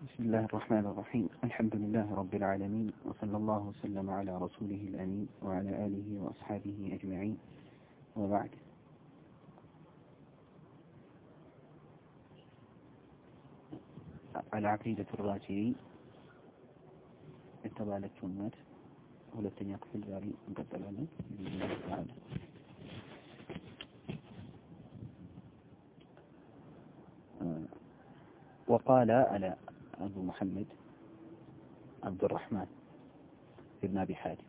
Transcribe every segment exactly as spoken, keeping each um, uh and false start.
بسم الله الرحمن الرحيم. الحمد لله رب العالمين، وصلى الله وسلم على رسوله الأمين وعلى آله وأصحابه أجمعين، وبعد. العقيدة الرازية التبالة الناس ሁለተኛ ክፍል ዛሬ እንቀጥላለን تعالى. وقال على أبو محمد عبد الرحمن ابن أبي حاتم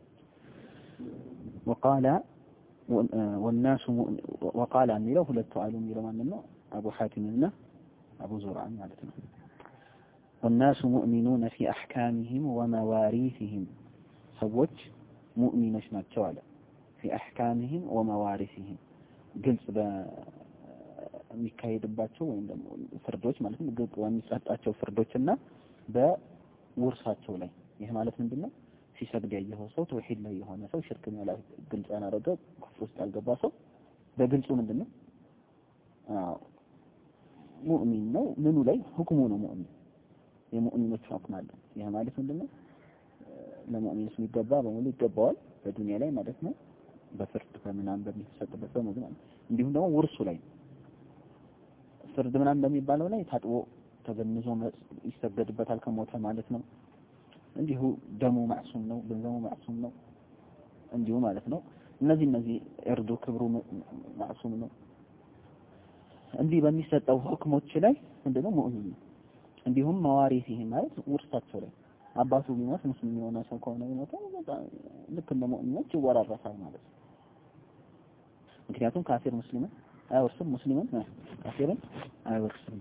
وقال والناس وقال أني له للتعالم إلى من أبو حاتم لنا أبو زرع مالتنا والناس مؤمنون في أحكامهم ومواريثهم سوج مؤمن شنات شوالا في أحكامهم ومواريثهم قلت ب የሚካሄድባቸው ወይም ደግሞ ፍርዶች ማለት ነው ግልጽ የሚሰጣቸው ፍርዶችና በውርሳቸው ላይ ይሄ ማለት ምንድነው ሲሰግድ ያየው ሰው ተውሂድ ላይ የሆነ ሰው ሽርክ ነው ላይ ግልጽ ያናረገ ኩፍር ውስጥ ያልገባ ሰው በግልጹ ምንድነው አዎ ሙእሚን ነው ምኑ ላይ ሁክሙ ነው ሙእሚን የሙእሚኖች ሁክም አለ ይሄ ማለት ምንድነው ለሙእሚኖች የሚገባ በሙሉ ይገባዋል በዱንያ ላይ ማለት ነው በፍርድ በመናም በሚሰጥበት በሙሉ ማለት እንዲሁም ደግሞ ውርሱ ላይ ፍርድ ምናምን በሚባለው ላይ ታጥቦ ተገንዞ ይሰገድበታል ከሞተ ማለት ነው እንዲሁ ደሙ ማዕሱም ነው ገንዘቡ ማዕሱም ነው እንዲሁ ማለት ነው እነዚህ እነዚህ እርዱ ክብሩ ማዕሱም ነው እንዲህ በሚሰጠው ሁክሞች ላይ ምንድነው ሙእሚን እንዲሁም መዋሪስ ይሄ ማለት ውርሳቸው ላይ አባቱ ቢሞት ሙስሊም የሆነ ሰው ከሆነ ቢሞት ልክ እንደ ሙእሚኖች ይወራረሳል ማለት ነው ምክንያቱም ካፊር ሙስሊም አይወርስም ሙስሊምን ካፊርን አይወርስም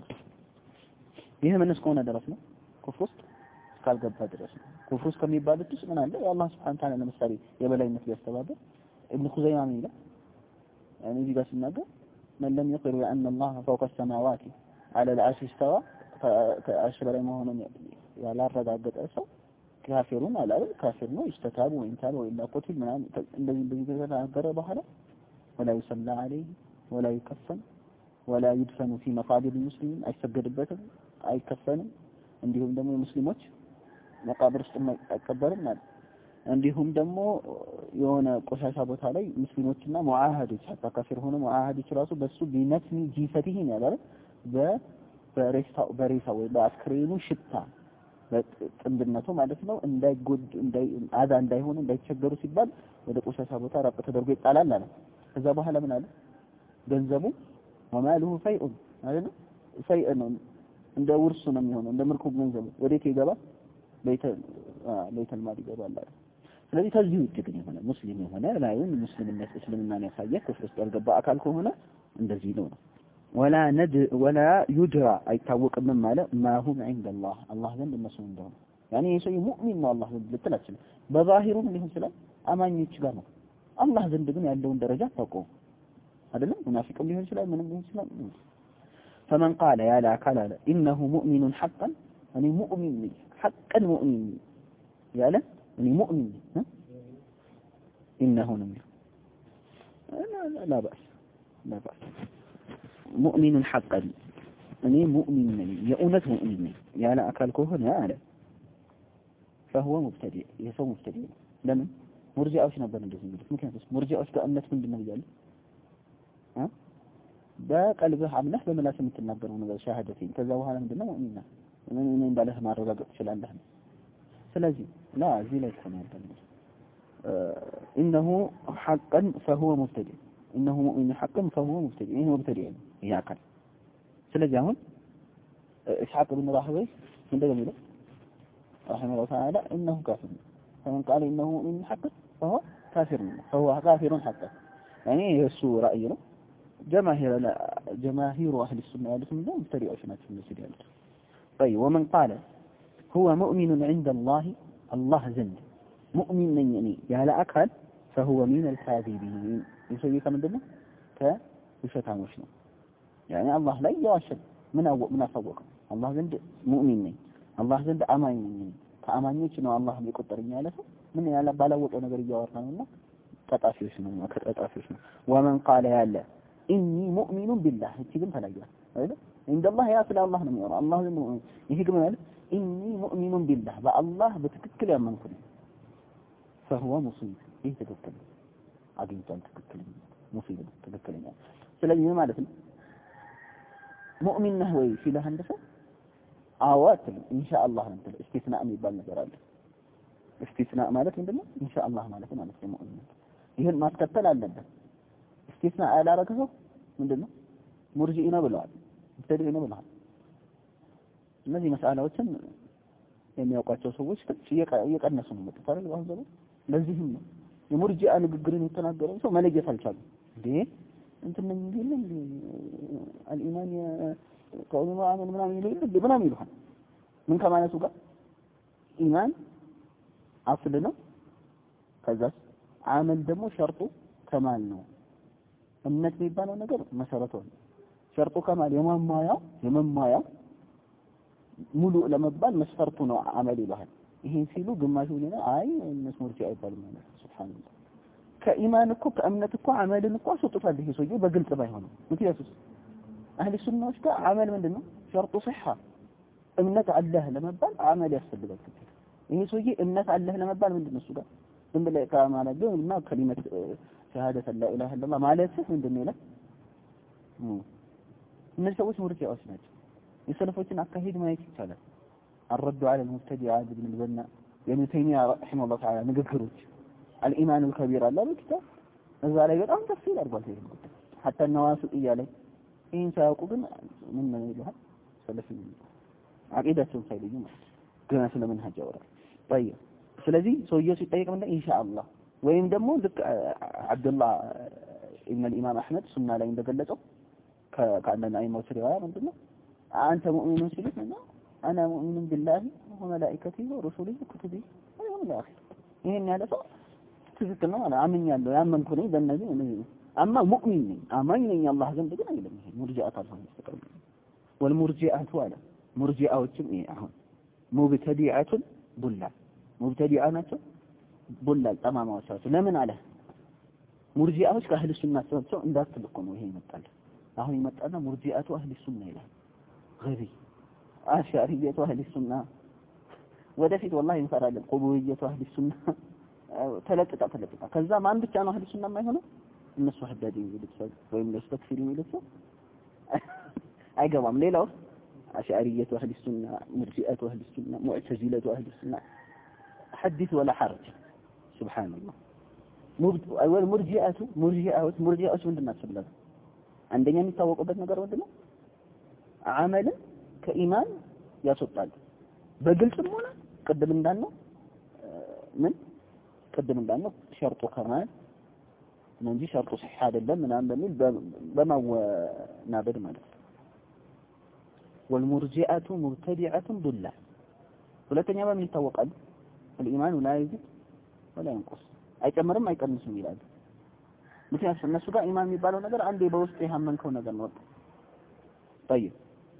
ይሄ ምን እስከሆነ ድረስ ነው ኩፍር ውስጥ እስካልገባ ድረስ ነው ኩፍር ውስጥ ከሚባሉት ውስጥ ምን አለ የአላህ Subhanahu Ta'ala ለምሳሌ የበላይነት ቢያስተባበር ኢብኑ ኹዘይማ ምን ይላል يعني እዚህ ጋር ሲናገር من لم يقر بأن الله فوق السماوات على العرش استوى ከአርሽ በላይ መሆኑን ያላረጋገጠ ሰው ካፊሩን አላለ ካፊር ነው ይስተታቡ ወይንታል ወይላ ቆቲል ምናምን እንደዚህ እንደዚህ ተናገረ በኋላ ولا يصلى عليه ولا يكفن ولا يدفن في مقابر المسلمين አይሰገድበትም አይከፈንም እንዲሁም ደግሞ ሙስሊሞች መቃብር ውስጥ አይቀበርም ማለት እንዲሁም ደግሞ የሆነ ቆሻሻ ቦታ ላይ ሙስሊሞችና ሙአሃዶች አጣካፊር ሆነ ሙአሃዶች ራሱ በሱ ቢነትኒ ጂፈቲሂን ያላለ በሬሳው በሬሳው ወይ በአስክሬኑ ሽታ በጥንድነቱ ማለት ነው እንዳይጎድ እንዳይ አዛ እንዳይሆኑ እንዳይቸገሩ ሲባል ወደ ቆሻሻ ቦታ ራቅ ተደርጎ ይጣላል አለ ከዛ በኋላ ምን አለ ገንዘቡ ወማሉሁ ፈይኡን አይደል ፈይእ ነው እንደ ውርሱ ነው የሚሆነው እንደ ምርኩብ ገንዘቡ ወዴት ይገባል ቤተ ቤተ ማል ይገባል አይደል ስለዚህ ከዚህ ውጭ ግን የሆነ ሙስሊም የሆነ ላይን ሙስሊምነት እስልምናን ያሳየ ክፍር ውስጥ ያልገባ አካል ከሆነ እንደዚህ ነው ወላ ነድ ወላ ይድራ አይታወቅም ማለት ማሁም عند الله الله ዘንድ እነሱ እንደሆነ يعني የሰው ሙእሚን ነው አላህ ዘንድ ልትላችሁ በዛሂሩም ሊሆን ይችላል አማኞች ጋር ነው አላህ ዘንድ ግን ያለውን ደረጃ ታውቀው አይደለም ሙናፊቅም ሊሆን ይችላል ምንም ሊሆን ይችላል فمن قال يا لا قال انه مؤمن حقا يعني مؤمن حقا مؤمن يا لا يعني مؤمن ها انه مؤمن لا لا باس لا باس مؤمن حقا يعني مؤمن يؤنث مؤمن يا لا اكل كهن يا لا فهو مبتدئ يسوي مبتدئ لمن مرجئዎች ነበር እንደዚህ የሚሉት ምክንያቱም ሙርጂዎች ከእምነት ምንድነው ይላሉ አ በቀልብህ አምነህ በመላስ የምትናገረው ነገር ሻሃደተኝ ከዛ በኋላ ምንድነው ሙእሚና ምን ምን ባለህ ማረጋገጥ ይችላልህ ስለዚህ لا እዚህ ላይ ተናገረ انه حقا فهو مبتدئ انه مؤمن حقا فهو مبتدئ ይሄ مبتدئ ነው ያካል ስለዚህ አሁን ኢስሐቅ ብን ራህወይ እንደገና ይላል رحمه الله تعالى انه كافر فمن قال انه مؤمن حقا فهو كافر فهو كافر حقا يعني يسو رايه جماهير جماهير اهل السنه والجماعه مبتدئون ናቸው እንደዚህ ያሉት طيب ومن قال هو مؤمن عند الله الله زند مؤمن ነኝ እኔ ያለ አካል فهو من الكاذبين ይሰይ ከምንድነው ከውሸታሞች ነው يعني الله ላይ ያዋሸል ምን አወቅ ምን አሳወቀ الله ዘንድ ሙእሚን ነኝ الله ዘንድ አማኝ ነኝ ከአማኞች ነው አላህ የሚቆጠረኝ ያለ ሰው ምን ያለ ባላወቀው ነገር እያወራ ነውና ተጣፊዎች ነው ከተጣፊዎች ነው ومن قال ያለ ኢኒ ሙእሚኑን ቢላህ እቺ ግን ተለያየ አይደል እንደላህ ያ ስለ አላህ ነው የሚሆነው አላህ ነው ይሄ ግን ማለት ኢኒ ሙእሚኑን ቢላህ በአላህ በትክክል ያመንኩ ነኝ فهو مصيب ይሄ ትክክል አግኝቷል ትክክል ሙሲብ ትክክለኛ ስለዚህ ምን ማለት ነው ሙእሚን ነህ ወይ ሲልህ አንድ ሰው አዋት ኢንሻአላህ ነው እንትን እስቲስና የሚባል ነገር አለ እስቲስና ማለት ምንድነው ኢንሻአላህ ማለት ማለት ነው ሙእሚን ይሄን ማስከተል አለበት እስቲስና ያላረገ ሰው ምንድነው ሙርጂኢ ነው ብለዋል ሙብተዲዕ ነው ብለዋል እነዚህ መስአላዎችን የሚያውቋቸው ሰዎች እየቀነሱ ነው መጥተው አይደል አሁን ዘመን ለዚህም ነው የሙርጂአ ንግግርን የተናገረው ሰው መለየት አልቻለም እንዴ እንትን ምን ይልም አልኢማን ቀውሉ ወአመል ምናምን ይልም ምናምን ይሉሃል ምን ከማለቱ ጋር ኢማን አስል ነው ከዛ አመል ደግሞ ሸርጡ ከማል ነው እምነት የሚባለው ነገር መሰረቱ ነው ሸርጡ ከማል የማማያው የማማያው ሙሉ ለመባል መስፈርቱ ነው አመል ይላል ይሄን ሲሉ ግማሹ ነው አይ እነሱ ሙርጂአ አይባልም ማለት ሱብሃንአላህ ከኢማን እኮ ከእምነት እኮ አመልን እኮ አስወጥቷል ይሄ ሰውዬ በግልጽ ባይሆንም ምክንያቱም አህሊ ሱናዎች ጋር አመል ምንድነው ሸርጡ صحة እምነት አላህ ለመባል አመል ያስፈልጋል ይሄ ሰውዬ እምነት አላህ ለመባል ምንድነው እሱ ጋር ዝም ብለህ ከማለት እና ከሊመት ሸሃደተ ላ ኢላሃ ኢላላህ ማለት ምንድነው ይላል እነዚህ ሰዎች ሙርጂአዎች ናቸው የሰለፎችን አካሄድ ማየት ይቻላል الرد على المبتدع ابن البنا ابن تيمية رحمه الله تعالى ንግግሮች الإيمان الكبير الله بالكتاب እዛ ላይ በጣም ተፍሲል አድርጓል ይሄ حتى النواسطية ላይ ይሄን ሳያውቁ ግን ምን ምን ይላል ሰለፊ አቂዳቸውን ሳይለዩ ገና ስለመንሃጅ ያወራል طيب ስለዚህ ሰውየው ሲጠይቅ ምን ኢንሻአላህ ወይም ደግሞ ልክ አብዱላህ ኢብኑ الإمام أحمد ሱና ላይ እንደገለጸው ከአንደኛ አይማው ሲሪያ ምንድነው አንተ ሙእሚኑን ሲልህ እና انا مؤمن بالله وملائكته ورسله وكتبه واليوم الاخر ይሄን ያለ ሰው ትክክል ነው ማለት አምኛለሁ ያመንኩ ነኝ በእነዚህ እነዚህ አማ ሙእሚን ነኝ አማኝ ነኝ አላህ ዘንድ ግን አይደለም ይሄ ሙርጂአት አልሆነ ተቀበል والمرجئات አለ ሙርጂአዎችም ይሄ አሁን ሙብተዲዓቱ ቡላል ሙብተዲዓ ናቸው ቡላል ጠማማዎች ናቸው ለምን አለ ሙርጂአዎች ከአህለ ሱና ናቸው እንዳትልኩ ነው ይሄ ይመጣል አሁን ይመጣና ሙርጂአቱ አህለ ሱና ይላል غبي አሻሪየቱ አህለ ሱና ወደፊት والله እንፈራለን ቁቡይየቱ አህለ ሱና ተለጥጣ ተለጥጣ ከዛ ማን ብቻ ነው አህለ ሱና የማይሆነው እነሱ ሐዳዲ ይሉት ሰው ወይም ለስተክፊር ይሉት ሰው አይገባም ሌላው አሻሪየቱ አህለ ሱና ሙርጂአቱ አህለ ሱና ሙዕተዚለቱ አህለ ሱና حدث ولا حرج سبحان الله اول مرجئه مرجئه مرجئه ምንድናቸው ብለ አንደኛ የሚታወቁበት ነገር ምንድነው አመል ከኢማን ያስወጣል በግልጽም ሆነ ቅድም እንዳልነው ምን ቅድም እንዳልነው ሸርጡ ከማል ነው እንጂ ሸርጡ صح አይደለም ምናምን በሚል በማወናበድ ማለት ነው والمرجئه مبتدعه ضلال ሁለተኛ በምን ይታወቃል الإيمان لا يزيد ولا ينقص አይጨምርም አይቀንስም ይላል ምክንያቱም እነሱ ጋር ኢማን የሚባለው ነገር አንዴ በውስጥ ያመንከው ነገር ነው طيب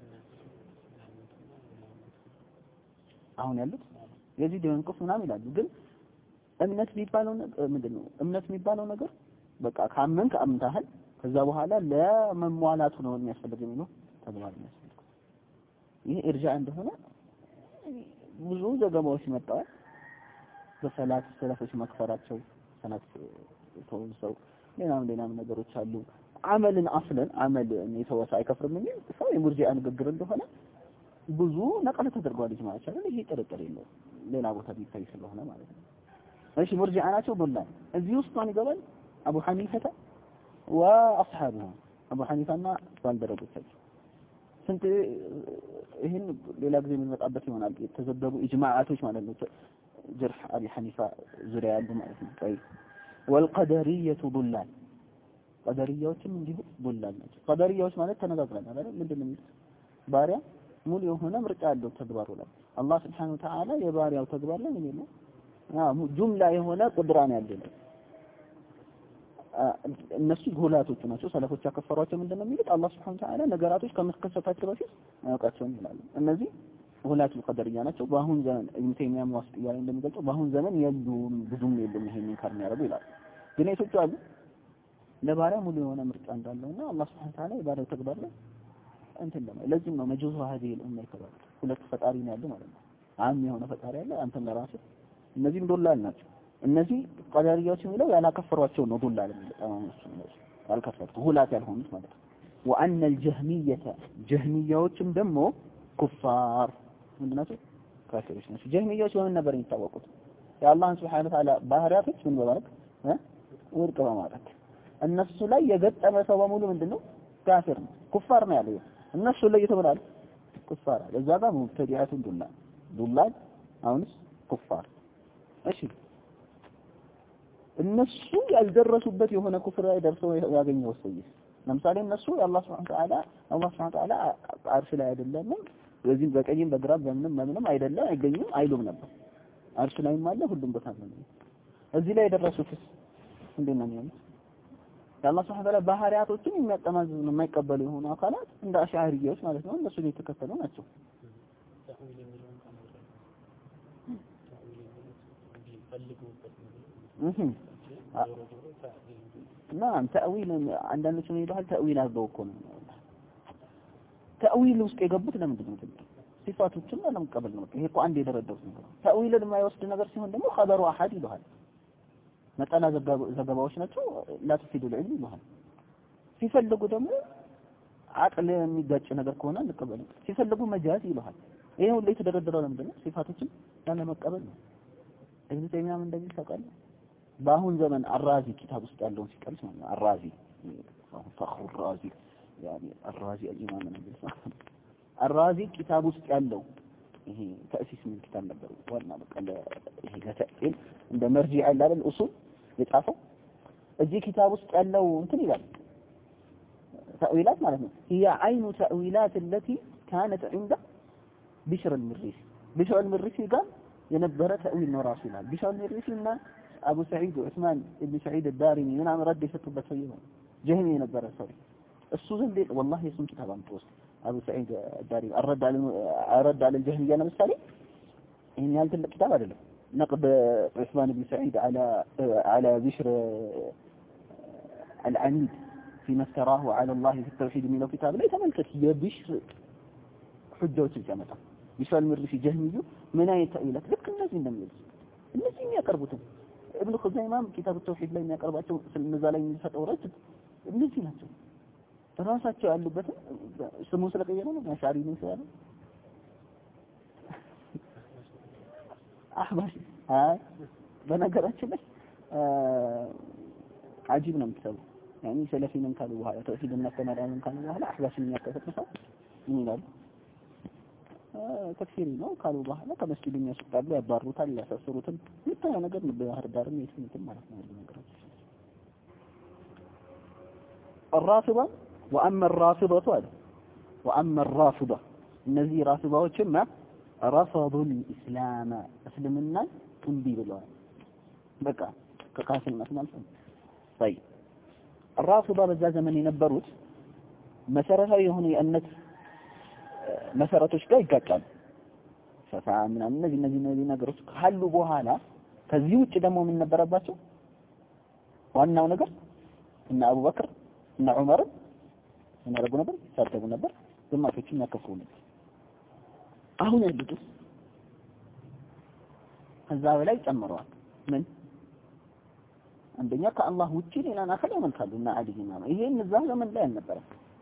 አሁን ያሉት የዚህ የንቁስ ምናምን ይላሉ ግን እምነት የሚባለው ነገር ምንድነው እምነት የሚባለው ነገር በቃ ካመንክ አምንታል ከዛ በኋላ ለመሟላቱ ነው የሚያስፈልገው ነው ተግባር ነው ይሄ እርጃ እንደሆነ ብዙ ዘገባዎች መጣው በሰላት ሰላፎች መክፈራቸው ሰላት ተወሰው ሌላም ሌላም ነገሮች አሉ አመልን አስለን አመል የተወሰ አይከፍርም እንዴ ሰው የሙርጂአ ንግግር እንደሆነ ብዙ ነቀለ ተደርጓል ማለት ነው ይሄ ጥርጥር የለው ሌላ ቦታ ቢታይ ስለሆነ ማለት ነው እሺ ሙርጂአ ናቸው ዶላር እዚህ ውስጥ ማን ይገባል አቡ ሐኒፈተ واصحابه አቡ ሐኒፋና ባልደረቦቻቸው ስንት ይሄን ሌላ ጊዜ የምንመጣበት ይሆናል የተዘገቡ ኢጅማዓቶች ማለት ነው ጀርህ አቢ ሐኒፋ ዙሪያ ያሉ ማለት ነው طيب والقدريه ضلال ቀደሪያዎችም እንዲሁ ضلال ናቸው ቀደሪያዎች ማለት ተነጋግረናል አይደል ምንድነው ባሪያ ሙሉ የሆነ ምርጫ ያለው ተግባሩ ላይ አላህ Subhanahu Wa Ta'ala የባሪያው ተግባር ላይ ምን ነው አዎ ጁምላ የሆነ ቁድራን ያለው እነሱ ጎላቶች ናቸው ሰለፎች ያከፈሯቸው ምንድነው የሚሉት አላህ Subhanahu Wa Ta'ala ነገራቶች ከመከሰታቸው በፊት አያውቃቸውም ይላሉ እነዚህ ጎላቱ ቀደሪያ ናቸው በአሁን ዘመን ኢብኑ ተይሚያ ሙዋስጥ ያለ እንደሚገልጸው በአሁን ዘመን የሉም ብዙም የሉም ይሄንን ካርም ያረቡ ይላል ግን እቶቹ አሉ ለባሪያ ሙሉ የሆነ ምርጫ እንዳለውና አላህ Subhanahu Ta'ala የባሪያው ተግባር ላይ እንትን ለማ ለዚህም ነው መጁዙ هذه الامه ይከባል ሁለት ፈጣሪ ነው ያለው ማለት ነው አም የሆነ ፈጣሪ አለ አንተም ለራስህ እነዚህም ዶላል ናቸው እነዚህ ቀዳሪያዎች የሚለው ያላከፈሯቸው ነው ዶላል የሚለው ያልከፈሩት ሁላት ያልሆኑት ማለት ነው وان الجهميه جهميዎችም ደግሞ ኩፋር ምንድነው ካፊሮች ናቸው ጀህሚያዎች በምን ነበር የሚታወቁት የአላህን Subhanahu Wa Ta'ala ባህሪያቶች ምን በማለት እ ወርቅ በማለት እነሱ ላይ የገጠመ ሰው በሙሉ ምንድነው ካፊር ነው ኩፋር ነው ያለው እነሱ ላይ የተባለ ኩፋር ለዛ ጋር ሙብተዲዓቱን ዱላ ዱላል አሁንስ ኩፋር እሺ እነሱ ያልደረሱበት የሆነ ኩፍር ላይ ደርሰው ያገኘው ሰውዬ ለምሳሌ እነሱ የአላህ Subhanahu Wa Ta'ala አላህ Subhanahu Wa Ta'ala አርሽ ላይ አይደለም በዚህ በቀኝም በግራም በምንም በምንም አይደለም አይገኝም አይሉም ነበር አርሽ ላይም አለ ሁሉም ቦታ ነው እዚህ ላይ የደረሱት እንዴት ነው የሚሆነው የአላህ Subhanahu Wa Ta'ala ባህሪያቶችን የሚያጠማዝዙ ነው የማይቀበሉ የሆኑ አካላት እንደ አሽዓሪዎች ማለት ነው እነሱ ላይ ተከተሉ ናቸው نعم تأويل عندنا شنو يبحث تأويل هذا وكونه تأويل ውስጥ የገቡት ለምንድን ነው ሲፋቶችን ለመቀበል ነው ይሄ እኮ አንድ የደረደሩት ነገር ተأويልን የማይወስድ ነገር ሲሆን ደግሞ خبر واحد ይሉሃል መጠና ዘገባዎች ናቸው لا تفيد العلم ይሉሃል ሲፈልጉ ደግሞ አቅል የሚጋጭ ነገር ከሆነ እንቀበል ሲፈልጉ መጃዝ ይሉሃል ይሄ ሁሉ የተደረደረው ለምንድን ነው ሲፋቶችን ለመቀበል ነው እዚህ ተኛም እንደዚህ ተቀበል በአሁን ዘመን አራዚ ኪታብ ውስጥ ያለውን ሲቀርጽ ነው አራዚ ፈخر الرازي يعني الرازي الامام النبي الرازي ኪታብ ውስጥ ያለው ይሄ ተእሲስ ምን ኪታብ ነበር ዋና በቃ ይሄ ለተእል እንደ መርጂዕ አለ አይደል ኡሱል የጻፈው እዚህ ኪታብ ውስጥ ያለው እንትን ይላል ተእዊላት ማለት ነው هي عين تأويلات التي كانت عند بشر المريسي بشر المريسي قال የነበረ ተእዊል ነው ራሱ ይላል بشر المريسي እና አቡ ሰዒድ ዑስማን ኢብኑ ሰዒድ الدارمي ምናምን ረድ የሰጡበት ሰው ነው ጀህሚ የነበረ ሰው እሱ ዘንድ والله የሱን ኪታብ አምጥቶስ አቡ ሰዒድ الدارمي الرد على الرد على الجهمية ለምሳሌ ይሄን ያህል ትልቅ ኪታብ አይደለም نقد عثمان بن سعيد على على بشر العنيد فيما افتراه على الله في التوحيد من الكتاب لا يتملكت የብሽር حجዎችን ሲያመጣ بشر المرسي جهمي ምን አይነት ተእዊላት ልክ እነዚህ እንደሚሉት እነዚህ የሚያቀርቡት ابن خزيمة كتاب التوحيد ላይ የሚያቀርባቸው ስለነዛ ላይ የሚሰጠው ረድ እነዚህ ናቸው ራሳቸው ያሉበት ስሙ ስለቀየረ ነው አሻሪ ነው ያለው አህባሽ አይ በነገራችን ላይ አጂብ ነው የምትሰማው ያኒ ሰለፊንን ካሉ በኋላ ተውሂድ እና ተማዳንን ካሉ በኋላ አህባሽን የሚያከፈተው ምን ይላል ተክፊሪ ነው ካሉ በኋላ ከመስጊድ የሚያስወጣሉ ያባሩታል ያሳስሩታል ይታያ ነገር ነው ባህር ዳርም የትምትም ማለት ነው ነገሮች الرافضه واما الرافضه واما الرافضه እነዚህ ራፊዳዎችማ رفضوا الاسلام እስልምና እንቢ ብለዋል በቃ ከካፊርነት ማለት ነው طيب الرافضه በዛ ዘመን የነበሩት መሰረታዊ የሆኑ የእምነት መሰረቶች ጋር ይጋጫሉ ሸፋ ምናምን እነዚህ እነዚህ እነዚህ ነገሮች ካሉ በኋላ ከዚህ ውጭ ደግሞ ምን ነበረባቸው ዋናው ነገር እና አቡበክር እና ዑመር ምን ያደርጉ ነበር ይሳደቡ ነበር ግማሾችን ያከፍሩ ነበር አሁን ያሉት ከዛ በላይ ጨምረዋል ምን አንደኛ ከአላህ ውጪ ሌላን አካል ያመልካሉና አዲግና ነው ይሄን እዛ ዘመን ላይ አልነበረ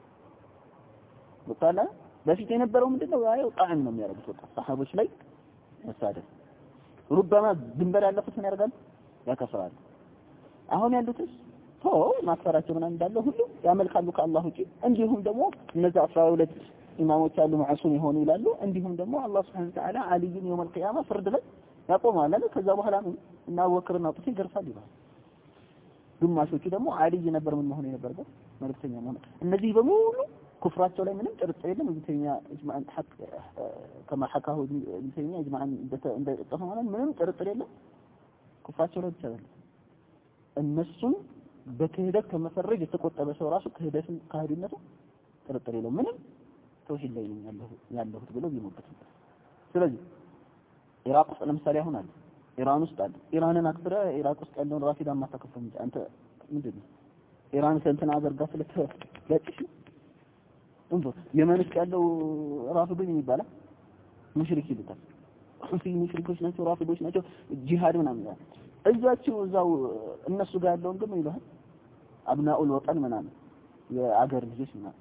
ወጣላ በፊት የነበረው ምንድነው ያው ጣዕም ነው የሚያደርጉት ወጣ ሰሃቦች ላይ መሳደብ ربما ድንበር ያለፉትን ያደርጋሉ ያከፍራሉ አሁን ያሉትስ ቶ ማስፈራቸው ምናምን እንዳለ ሁሉ ያመልካሉ ከአላህ ውጪ እንዲሁም ደግሞ እነዛ አስራ ሁለት ኢማሞች አሉ ማዕሱም የሆኑ ይላሉ እንዲሁም ደግሞ አላህ Subhanahu Wa Ta'ala አልይን የውም القيامه ፍርድ ላይ ያቆማል አይደል ከዛ በኋላ እና አቡበክርና ዑመር ይገርፋሉ ይላል ግማሾቹ ደግሞ አልይ ነበር ምን መሆን የነበረበት መልክተኛ መሆን እነዚህ በሙሉ كفراتቸው ላይ ምንም ጥርጥር የለም እንተኛ اجماعን حق كما حكاه እንተኛ اجماعን እንደተጠፈመ ምንም ጥርጥር የለም كفراتቸው ላይ ይቻላል እነሱን በክህደት ከመፈረጅ የተቆጠበ ሰው ራሱ ክህደትን ካህዲነቱ ጥርጥር የለም ምንም ተውሂድ ላይ ነው ያለው ያለው ብሎ ቢሞክት ስለዚህ ኢራቅ ውስጥ ለምሳሌ አሁን አለ ኢራን ውስጥ አለ ኢራንን አክብረ ኢራቅ ውስጥ ያለውን ራፊዳ ማታከፈም አንተ ምንድነው ኢራን ሰንተና አዘርጋ ስለተለጥሽ እንዶ የመን ውስጥ ያለው ራፊዶኝ ይባላል ሙሽሪክ ይሉታል ሁፊ ሙሽሪኮች ናቸው ራፊዶች ናቸው ጂሃድ ምናምን ያለው እዛቸው እዛው እነሱ ጋር ያለውን ግን ይላል አብናኡል ወጠን ምናምን የአገር ልጆች ምናምን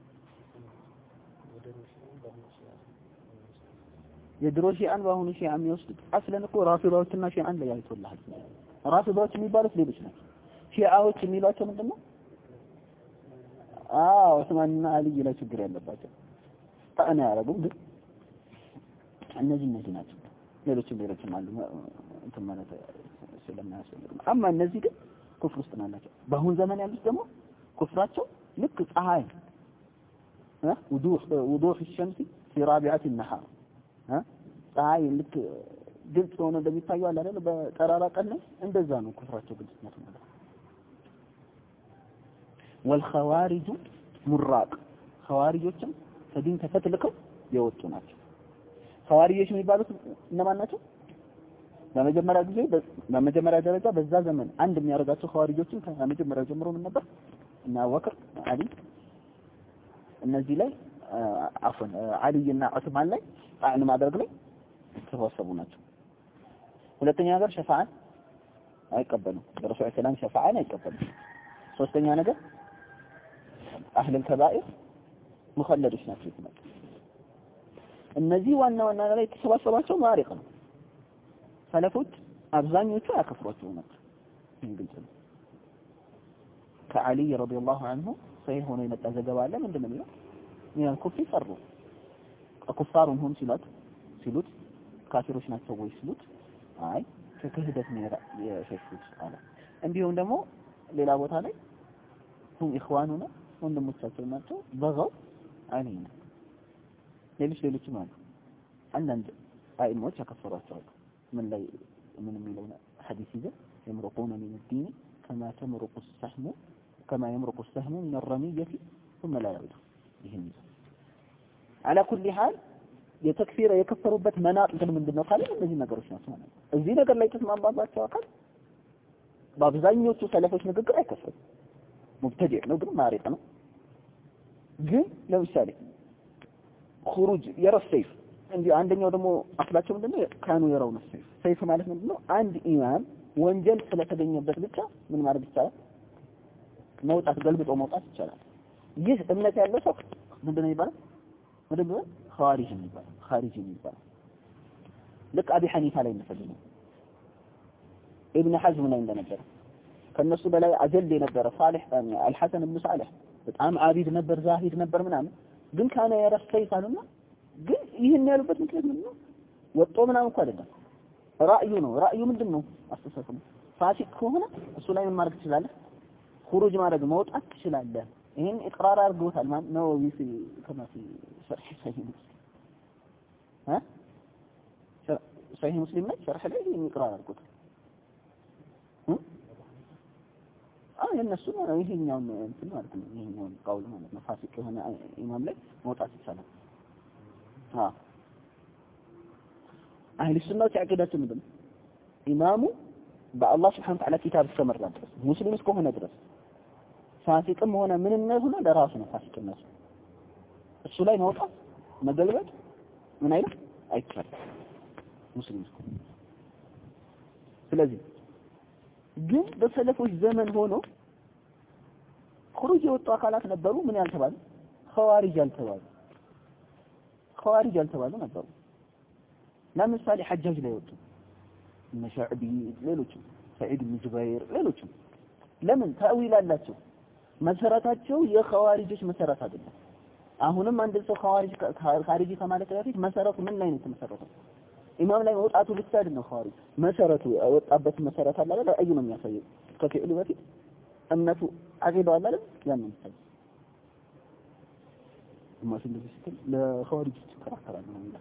የድሮ ሺአን ባሁኑ ሺአ የሚወስዱት አስለን እኮ ራፊዳዎችና ሺአን ላይ አይቶልሃል ራፊዳዎች የሚባሉት ሌሎች ናቸው ሺአዎች የሚሏቸው ምንድነው አዎ ዑስማንና አሊ ላይ ችግር ያለባቸው ታና ያረጉም ግን እነዚህ እነዚህ ናቸው ሌሎችም ሌሎችም አሉ እንትን ማለት ስለማያስፈልግ አማ እነዚህ ግን ኩፍር ውስጥ ናቸው በአሁን ዘመን ያሉት ደግሞ ኩፍራቸው ልክ ፀሐይ እ ውዱህ ውዱህ الشمس في رابعه النهار እ ፀሐይ ልክ ግልጽ ሆኖ እንደሚታየው አለ አይደል በጠራራ ቀን እንደዛ ነው ኩፍራቸው ግልጽነት ማለት والخوارج مراق خوارጆችም ከዲን ተፈትልከው የወጡ ናቸው خوارጆች የሚባሉት እነማን ናቸው በመጀመሪያ ጊዜ በመጀመሪያ ደረጃ በዛ ዘመን አንድ የሚያደርጋቸው خوارጆችን ከመጀመሪያ ጀምሮ ምን ነበር እና አቡበክር አሊ እነዚህ ላይ አፈን አሊና ዑስማን ላይ ጣዕን ማድረግ ላይ ተወሰቡ ናቸው ሁለተኛ ነገር ሸፋዓን አይቀበሉም በረሱል ሰላም ሸፋዓን አይቀበሉም ሶስተኛ ነገር አህል الكبائر مخلدش ናቸው ይተማል እነዚህ ዋና ዋና ላይ ተሰባሰባቸው ማሪቅ ነው ሰለፎች አብዛኞቹ ያከፍሯቸው ነበር እንግዲህ ከአሊ ረዲየላሁ ዐንሁ ሰሂህ ሆኖ የመጣ ዘገባ አለ ምንድነው የሚለው ያን ኩፊ ፈሩ ኩፋሩን ሁም ሲሉት ሲሉት ካፊሮች ናቸው ወይ ሲሉት አይ ከክህደት ነው የሸሹት አለ እንዲሁም ደግሞ ሌላ ቦታ ላይ ሁም ኢኽዋኑና ወንድሞቻቸው ናቸው በጋው አይኔና ሌሎች ሌሎችም አሉ አንዳንድ አይሞች ያከፈሯቸው ምን ላይ ምን የሚለው ሐዲስ ይዘ يمرقون من الدين كما تمرق السهم كما يمرق السهم من الرمية ثم لا يعود ይሄን على كل حال የተክፊር የከፈሩበት መናጥ ግን ምንድነው ካለ እነዚህ ነገሮች ናቸው ማለት እዚህ ነገር ላይ ተስማማባቸው አካል በአብዛኞቹ ሰለፎች ንግግር አይከፈርም ሙብተዲዕ ነው ግን ማሪቅ ነው ግን ለምሳሌ خروج يرى السيف እንዴ አንደኛው ደግሞ አፍላቸው ምንድነው ካኑ የራው ነው ሰይፍ ሰይፍ ማለት ምንድነው አንድ ኢማም ወንጀል ስለተገኘበት ብቻ ምን ማድረግ ይቻላል መውጣት ገልብጦ መውጣት ይቻላል ይህ እምነት ያለው ሰው ምንድነው ይባላል ምንድነው ኻሪጅ ይባላል ኻሪጅ ይባላል ልክ አቢ ሐኒፋ ላይ እንደፈለገ ኢብኑ ሐዝም ላይ እንደነበረ ከነሱ በላይ አጀል የነበረ ሷሊህ አልሐሰን ኢብኑ ሷሊህ በጣም አቢድ ነበር ዛሂድ ነበር ምናምን ግን ካነ ያረሰይት አሉና ግን ይሄን ያሉበት ምክንያት ምንድነው ወጦ ምናምን እንኳን አይደለም ራእዩ ነው ራእዩ ምንድነው አስተሳሰቡ ፋሲክ ከሆነ እሱ ላይ ምን ማድረግ ትችላለህ خروج ማድረግ መውጣት ትችላለህ ይሄን ኢቅራር አድርገውታል ማለት ነው ይሲ ከማሲ ሸርህ ሰሂህ ها ሰሂህ ሙስሊም ላይ ሸርህ ላይ ይሄን ኢቅራር አድርገውታል አይ እነሱ ይሄኛው እንትን ማለት ነው ይሄኛው ቃል ማለት ነው ፋሲክ የሆነ ኢማም ላይ መውጣት ይችላል ها አህሊ ሱናው ተዓቂዳቸው ምንድነው ኢማሙ በአላህ Subhanahu Wa Ta'ala ኪታብ ተመረጠ ድረስ ሙስሊም እስከሆነ ድረስ ፋሲቅም ሆነ ምንም ነው ለራሱ ነው ፋሲቅነቱ እሱ ላይ መውጣት መገልበጥ ምን አይደል አይቻልም ሙስሊም እስከሆነ ስለዚህ ግን በሰለፎች ዘመን ሆኖ خروج የወጡ አካላት ነበሩ ምን ያልተባሉ ኸዋሪጅ ያልተባሉ ኸዋሪጅ ያልተባሉ ነበሩ ለምሳሌ ሐጃጅ ላይ ወጡ እነ ሻዕቢ ሌሎችም ሰዒድ ኢብኑ ጁበይር ሌሎችም ለምን ታዊል አላቸው መሰረታቸው የኸዋሪጆች መሰረት አይደለም አሁንም አንድ ሰው ኸዋሪጅ ኻሪጂ ከማለት በፊት መሰረቱ ምን ላይ ነው የተመሰረተው ኢማም ላይ መውጣቱ ብቻ አይደለም ኸዋሪጅ መሰረቱ ወጣበት መሰረት አለ አይደል አዩ ነው የሚያሳየው ከፊዕሉ በፊት እምነቱ አቂዳው አለ አይደል ያን ነው የሚያሳየው ማሽ እንደዚህ ስትል ለኸዋሪጅ ተከራከራሉ ነው የሚለው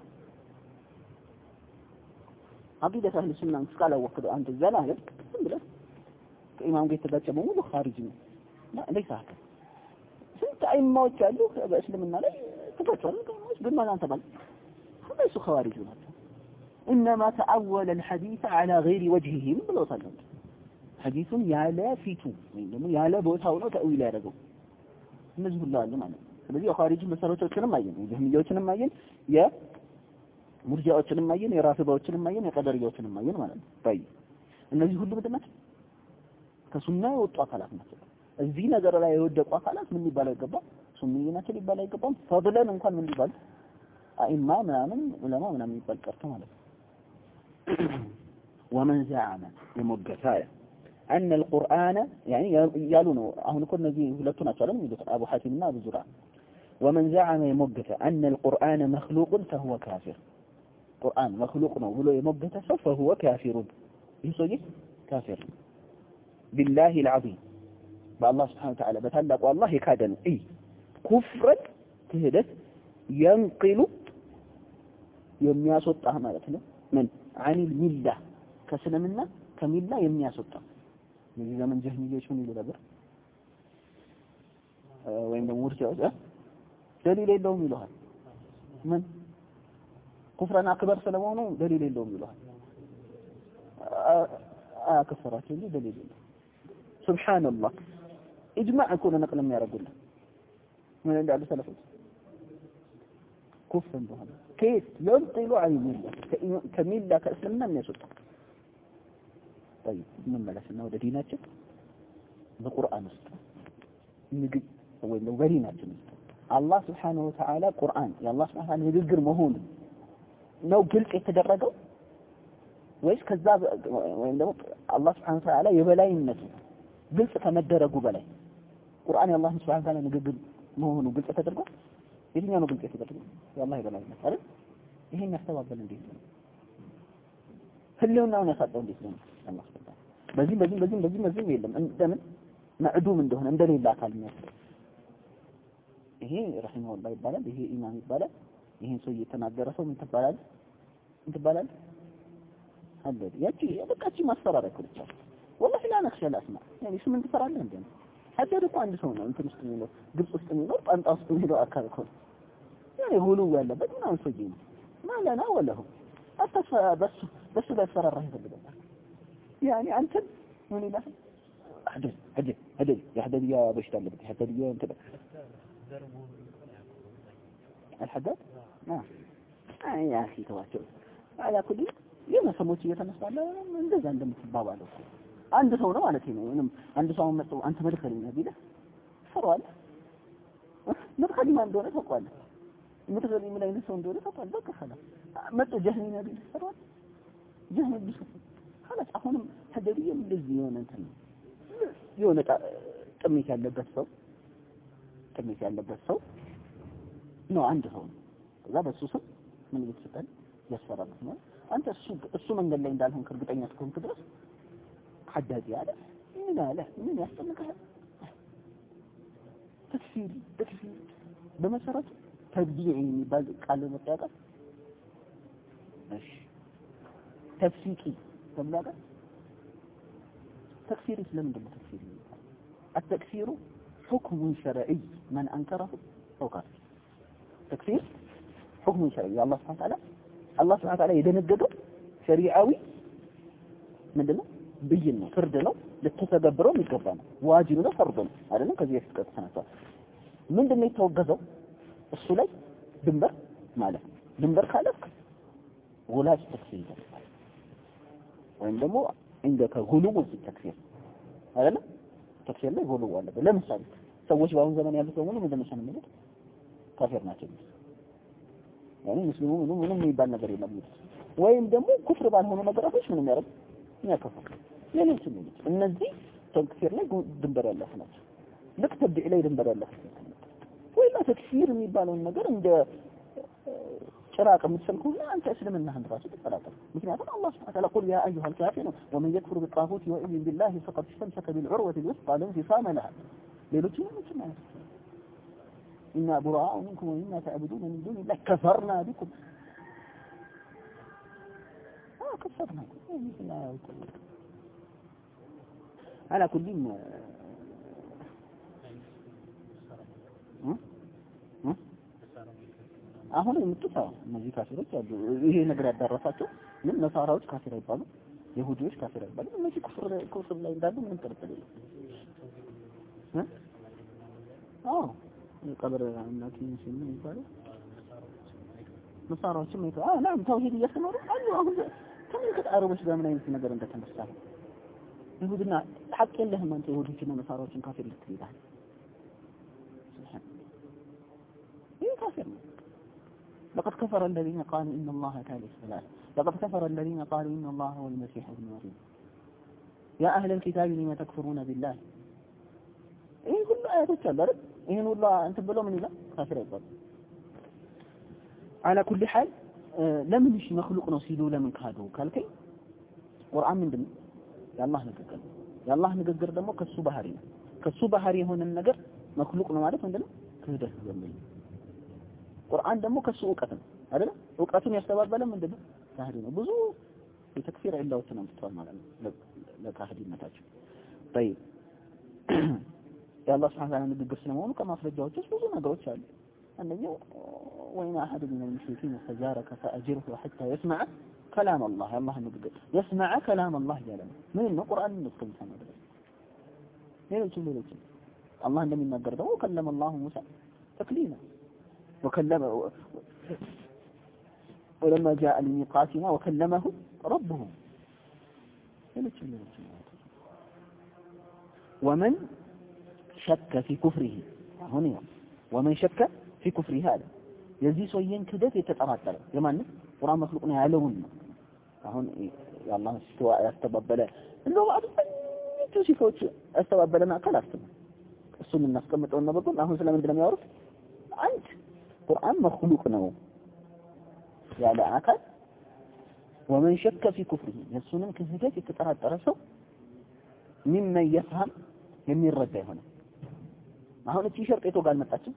አቂዳ አህለ ሱና እስካላወቅዱ አንተ ዘላ አይደል ዝም ብለህ ከኢማም ጋር ተጋጨ በሙሉ ኻሪጅ ነው ليس هكذا ስንት አይማዎች አሉ በእስልምና ላይ ተጋጭተዋል ግን ማን አንተ ባል ሁሉ ኸዋሪጅ ናቸው انما تأول الحديث على غير وجهه ብለው ታለው ሐዲሱን ያለ ፊቱ ወይም ደግሞ ያለ ቦታው ነው ተእዊል ያደረገው እነዚህ ሁሉ አሉ ማለት ነው ስለዚህ የኻሪጅ መሰረቶችንም አየን የጀህሚያዎችንም አየን የሙርጂዓዎችንም አየን የራፊዳዎችንም አየን የቀደሪያዎችንም አየን ማለት ነው ታይ እነዚህ ሁሉ ምንድን ናቸው ከሱና የወጡ አካላት ናቸው እዚህ ነገር ላይ የወደቁ አካላት ምን ሊባል አይገባም ሱንኒ ናቸው ሊባል አይገባም ፈድለን እንኳን ምን ሊባል አኢማ ምናምን ዑለማ ምናምን ሊባል ቀርቶ ማለት ነው ومن زعم يمجثايا أن القرآن يعني يالونه أهو نكون نزي ولتنا تعلم أبو حاتم أبو زرع ومن زعم يمجث أن القرآن مخلوق فهو كافر القرآن مخلوق ولو يمجث فهو كافر يصدق كافر بالله العظيم بالله سبحانه وتعالى بتعلق والله كادن أي كفرا تهدث ينقل يمياسط أهمالتنا من عن الملة كسلمنا كملة يمياسط من زمن جهمية شون يقول هذا وين مرجع اه دليل اللهم يلوها من كفرا أكبر سلمونه دليل اللهم يلوها آه كفرات لي دليل الله سبحان الله إجماع يكون نقل من يرجل من عند أبي سلفه كفر بهذا كيف ينقل عن الملة كملة كأسلمنا من يسلط طيب من ملسنا وده ديناتك بقرآن است نجد لو بريناتك الله سبحانه وتعالى قرآن يا الله سبحانه وتعالى يذكر مهون لو قلت يتدرجوا وإيش كذاب وين الله سبحانه وتعالى يبلاي الناس قلت تمدرجوا بلاي قرآن يا الله سبحانه وتعالى يذكر مهون وقلت يتدرجوا يدينا نقول كيف تدري يا الله يبارك لك عارف ايه نحتوى بالندي هل لنا نصدق الاسلام الله سبحانه بزين بزين بزين بزين بزين يلم እንደምን معدوم እንደሆነ እንደሌላ አካል ነው ይሄ رحمه الله ይባላል ይሄ ኢማም ይባላል ይሄን ሰው እየተናገረ ሰው ምን ተባላል ምን ተባላል አለድ ያቺ በቃቺ ማስፈራሪያ ኩልቻ والله لا نخشى الاسماء يعني شو من تفرالله እንዴ ሐደድ እኮ አንድ ሰው ነው እንትን ውስጥ ነው ግብጽ ውስጥ ነው ጣንጣ ውስጥ ነው አካል እኮ يعني ሁሉ ያለበት ምናምን ሰው ነው ማለና ወለሁ አተፈ በስ በስ በፈራራ ይፈልጋል يعني አንተ ምን ይላል ሐደድ ሐደድ ሐደድ የሐደድ ያ በሽታ አለበት ሐደድ ያ እንት الحداد اه يا اخي ተዋቸው على كل የሆነ ሰሞች እየተነሳለ እንደዛ እንደምትባባለው አንድ ሰው ነው ማለት ነው ምንም አንድ ሰው መጥቶ አንተ መልከኝ ነው ቢለ ፈሯል መልከኝ ማን እንደሆነ ታውቃለህ ምትፈልይ ምን አይነት ሰው እንደሆነ ታውቃለህ በቃ خلاص መጥቶ ጀህኒ ነው ቢለ ፈሯል ጀህኒ ቢሱ خلاص አሁንም ተደሪየ እንደዚህ የሆነ እንትን የሆነ ጥምት ያለበት ሰው ጥምት ያለበት ሰው ነው አንድ ሰው ከዛ በሱ ስም ምን ይተሰጣል ያስፈራል ነው አንተ እሱ እሱ መንገድ ላይ እንዳልሆን እርግጠኛ እስከሆንክ ድረስ حداد ያለ ምን አለ ምን ያስጠነቀህ ተክፊር ተክፊር በመሰረቱ ተብዲዕ የሚባል ቃል መጣጣ እሺ ተፍሲቂ ተብላጋ ተክፊር እስለም ደግሞ ተክፊር التكفير حكم شرعي من انكره فهو كافر تكفير حكم شرعي الله سبحانه وتعالى الله سبحانه وتعالى يدنجده شريعوي ምንድነው ብይን ነው ፍርድ ነው ለተተገብረው የሚገባ ነው ዋጅብ ነው ፈርድ ነው አይደለም ከዚህ በፊት ተነሳው ምንድነው የተወገዘው እሱ ላይ ድንበር ማለት ድንበር ካለክ ወላጅ ተክፊር ይባላል ወይም ደግሞ እንደከ ጉሉው ተክፊር አይደለም ተክፊር ላይ ጉሉው አለ ለምሳሌ ሰዎች በአሁን ዘመን ያሉ ሰው ሁሉ ምንድነው የሚሉት ካፊር ናቸው يعني ሙስሊሙ ምንም ምንም የሚባል ነገር የለም ወይም ደግሞ ኩፍር ባልሆነ ነገሮች ምንም ያረግ ያከፈል ሌሎች ነው እነዚህ ተክፊር ላይ ድንበር ያላቸው ናቸው ልክ ተብዲዕ ላይ ድንበር ያላቸው ወይላ ተክፊር የሚባለው ነገር እንደ ጭራቅ የምትሰልኩና አንተ እስልምና ራሱ ተጠራጠር ምክንያቱም አላህ Subhanahu Wa Ta'ala قل يا ايها الكافرون ومن يكفر بالطاغوت ويؤمن بالله فقد استمسك بالعروة الوثقى لا انفصام لها ሌሎች ምንም ማለት إنا براء منكم ومما تعبدون من دون الله كفرنا بكم اه كفرنا على كل ما አሁን የምትጣው እነዚህ ካፊሮች አሉ ይሄ ነገር ያዳረሳቸው ምን ነሳራዎች ካፊር አይባሉ يهوديوش كافر بل ما في كفر كفر لا يندادو من ترتل ها اه قبر الناس يسمون يقالوا نصارى شو اه نعم توحيد يستمر ايوه كم يتعارضوا بس من اي ነገር እንደተነሳ ይሁድና ሐቅ የለህም አንተ ይሁዶችና ነሳራዎችን ካፊር ልትይዛል ይሄ ካፊር ነው لقد كفر الذين قالوا ان الله ثالث ثلاثه لقد كفر الذين قالوا ان الله هو المسيح ابن مريم يا اهل الكتاب لما تكفرون بالله ايه كل ايات الكبر ይሄን ሁሉ እንት ብሎ ምን ይላል ካፊር ይባል على كل حال ለምን እሺ መخلوق ነው ሲሉ ለምን ካዱ ካልከኝ ቁርአን ምንድነው የአላህ ንግግር የአላህ ንግግር ደግሞ ከሱ ባህሪ ነው ከሱ ባህሪ የሆነ ነገር መخلوق ነው ማለት ምንድነው ክህደት ዘመን ቁርአን ደግሞ ከሱ ዕውቀት ነው አይደል ዕውቀቱን ያስተባበለ ምንድነው ባህሪ ነው ብዙ የተክፊር ዒላዎችን አምጥቷል ማለት ነው ለካህዲነታቸው طيب የአላህ Subhanahu Wa Ta'ala ንግግር ስለመሆኑ ከማስረጃዎች ውስጥ ብዙ ነገሮች አሉ አንደኛው ወይና አሐድ من المشركين استجارك فأجره حتى يسمع كلام الله الله ንግግር يسمع كلام الله ያለ ምን ነው ቁርአን ነው ከሚሰማው ሌሎች ሌሎች አላህ እንደሚናገር ደግሞ كلم الله موسى تكليما وكلم ولما جاء لميقاتنا وكلمه ربه ሌሎች ሌሎች ومن شك في كفره هنا ومن شك في كفره هذا የዚህ ሰውየን ክደት የተጠራጠረ የማን ቁርአን መخلوق ነው ያለውን ነው አሁን ያላህ ሲተዋ ያስተባበለ እንደው አጥንቱ ሲፎች ያስተባበለና አካል አስተም እሱን እናስቀምጠው ነው በቁም አሁን ስለምን እንደሚያወሩት አንድ ቁርአን መخلوق ነው ያለ አካል ومن شك في كفره የሱንም ክህደት የተጠራጠረ ሰው ممن يفهم የሚረዳ ይሆነ አሁን እቺ ሸርጥ የቶ ጋር መጣች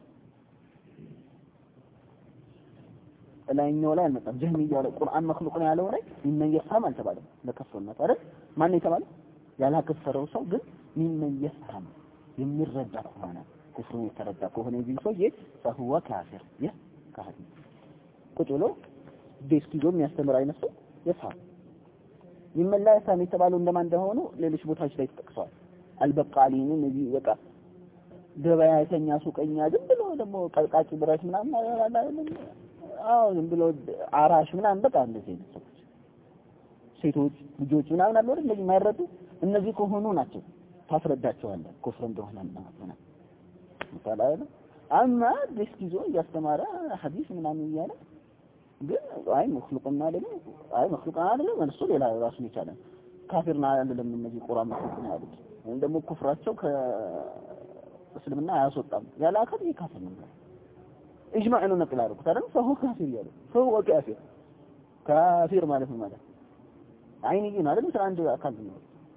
ላይኛው ላይ አልመጣም ጀህሚያው ላይ ቁርአን መخلوق ነው ያለው ላይ ምን ይፈهم አልተባለም ለከፈርነት አይደል ማን የተባለ ያላከፈረው ሰው ግን ምን ይፈهم የሚረዳ ከሆነ ኩፍሩን የተረዳ ከሆነ ይህ ሰውዬ فهو كافر ያ ካህዲ ቁጭ ብሎ ዴስኪዞ የሚያስተምር አይነት ሰው ይፈهم ምን ላይ ሳሚ የተባለው እንደማን እንደሆኑ ሌሎች ቦታዎች ላይ ተጠቅሰዋል አልበቃሊን እነዚህ በቃ ገበያተኛ ሱቀኛ ዝም ብሎ ደግሞ ቀልቃቂ ብራሽ ምናምን አዎ ዝም ብሎ አራሽ ምናምን በቃ እንደዚህ ነው ሴቶች ልጆች ምናምን አሉ አይደል እንደዚህ የማይረዱ እነዚህ ከሆኑ ናቸው ታስረዳቸዋለህ ኩፍር እንደሆነ እና ታላላ አማ ዲስኪዞ ያስተማረ ሐዲስ ምናምን ይያለ ግን አይ መخلوقና አይደለም አይ መخلوقና አይደለም እሱ ሌላ ራሱን ይቻላል ካፊርና አይደለም እነዚህ ቁርአን መخلوق ነው ያሉት እንደሞ ኩፍራቸው ከእስልምና አያስወጣም ያለ አካል ይካፈል ነው اجماع انه نقل على قتال فهو كافر ياله فهو كافر كافر ማለት ነው ማለት عيني ግን አይደል አንድ አካል ነው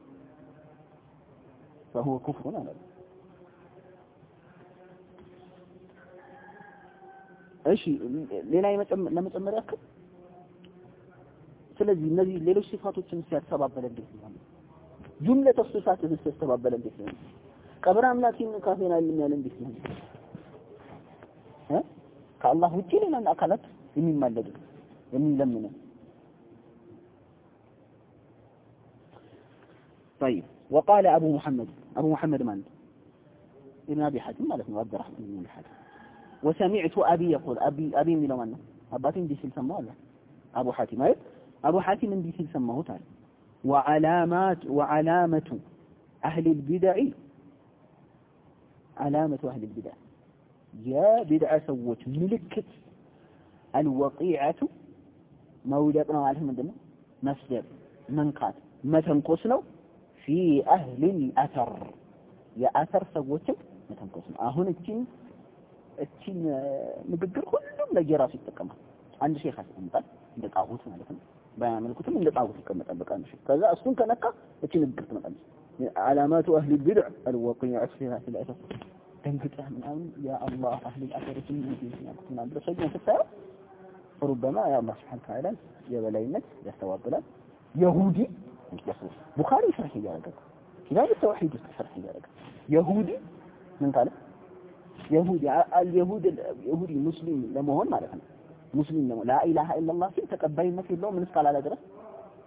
فهو كفر ማለት እሺ ሌላ ለመጨመር ያክል ስለዚህ እነዚህ ሌሎች ሲፋቶችን ሲያስተባበለ እንዴት ነው ጁምለ ተፍሲፋትን ሲያስተባበለ እንዴት ነው ቀብር አምላኪን ካፊር አይልም ያለ እንዴት ነው እ ከአላህ ውጪ ሌላ አካላት የሚማለዱ የሚለምኑ طيب وقال ابو محمد ابو محمد من ابن ابي حاتم ማለት ነው عبد الرحمن بن حاتم وسمعت ابي يقول ابي ابي من من አባቴ እንዲህ ሲል ሰማሁ አለ ابو حاتم ማለት ابو حاتم እንዲህ ሲል ሰማሁት አለ وعلامات وعلامه اهل البدع علامه اهل البدع يا بدعه ሰዎች ምልክት الوقيعه መውደቅ ነው ማለት ምንድነው መስደብ መንካት መተንኮስ ነው في اهل الاثر يا اثر ሰዎችን መተንኮስ ነው አሁን እቺን እቺን ንግግር ሁሉም ለየራሱ ይጠቀማል አንድ ሼህ አስቀምጣል እንደ ጣውት ማለት ነው ባያመልኩትም እንደ ጣውት ይቀመጣል በቃ ነው ከዛ እሱን ከነካ እቺ ንግግር ትመጣለች علامات اهل البدع الوقيعه في اهل الاثر تنقطع من يا الله اهل الاثر من عند سيدنا فتاة ربما يا الله سبحانه وتعالى يا بلاينت يستوابلات يهودي بخاري شرح يارك كتاب التوحيد شرح يارك يهودي من قال يهودي اليهود اليهودي مسلم لمهون معناته مسلم لا اله الا الله في تقبلنا في الله من قال على درس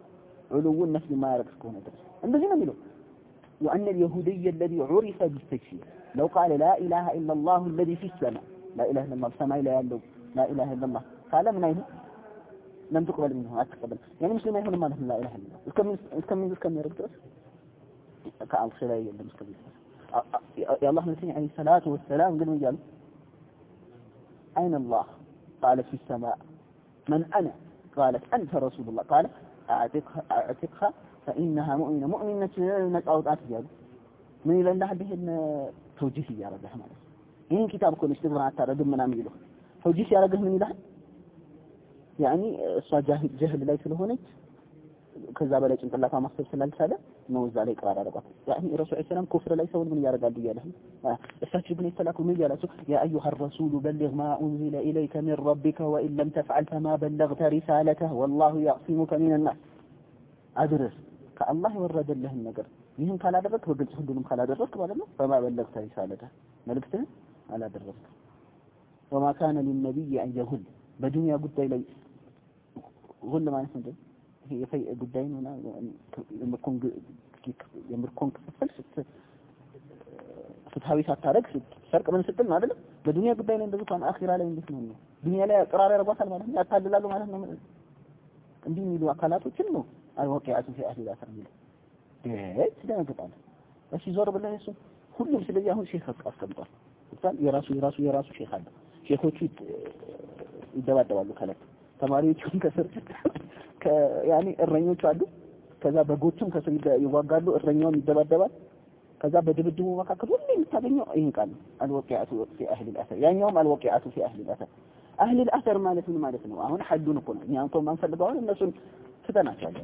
علو النفس ما يركز كونه እንደዚህ ነው የሚለው وأن اليهودي الذي عرف بالتكفير لو قال لا إله إلا الله الذي في السماء لا إله إلا الله السماء لا يعلو لا إله إلا الله قال من أين لم تقبل منه أتقبل يعني مسلم يقول ما لا إله إلا الله كم كم كم يركز كأن صلاة المسلمين يا الله نسي عليه الصلاة والسلام قال مجال أين الله قال في السماء من أنا قالت أنت رسول الله قال أعتقها أعتقها فإنها مؤمنة مؤمنة نتعود أتجاب من إلى الله به توجيه يا رب الرحمن إن كتاب كل اشتغل على ترى دم نعمله توجيه يا رب من إله يعني الصجاهد جهل لا يفلهونك كذا بلاش أنت الله فما خصوص للسادة نوز عليك قرار ربك يعني الرسول عليه السلام كفر لا يسوي من يرجع دياله استشهد بني فلاكم من جلسوا يا أيها الرسول بلغ ما أنزل إليك من ربك وإن لم تفعل فما بلغت رسالته والله يعصمك من الناس أدرس كالله ورد له النجر يهم قال أدرك وقلت حدهم قال أدرك ولا فما بلغت رسالته ملكته على أدرك وما كان للنبي أن يغل بدنيا قد إلي غل ما نسمده هي في قدين هنا يمركون يمركون كفل ست ستهاوي ساتارك فرق من ستل ما أدري بدنيا قدين عند ذكان آخر على إنجلس منه دنيا لا قرار رباط المالهم يأتاد الله مالهم عندي ميلو أقالات وكله الواقعات في أهل الأثر ميلو ده سيدنا قطعنا بس يزور بالله يسوع كلهم سيدنا هون شيخ أصدقاء قال يراسو يراسو يراسو شيخ هذا شيخوቹ ይደባደባሉ ካለት ተማሪዎቹን ከስር ያኒ እረኞቹ አሉ ከዛ በጎቹም ከስር ይዋጋሉ እረኛውም ይደባደባል ከዛ በድብድቡ መካከል ሁሉ የምታገኘው ይሄን ቃል አልወቂዓቱ في اهل الاثر ያኛውም አልወቂዓቱ في اهل الاثر اهل الاثر ማለት ምን ማለት ነው አሁን ሐዱን እኮ ነው እኛ እንኳን ማንፈልገው አሁን እነሱን ትተናቸዋል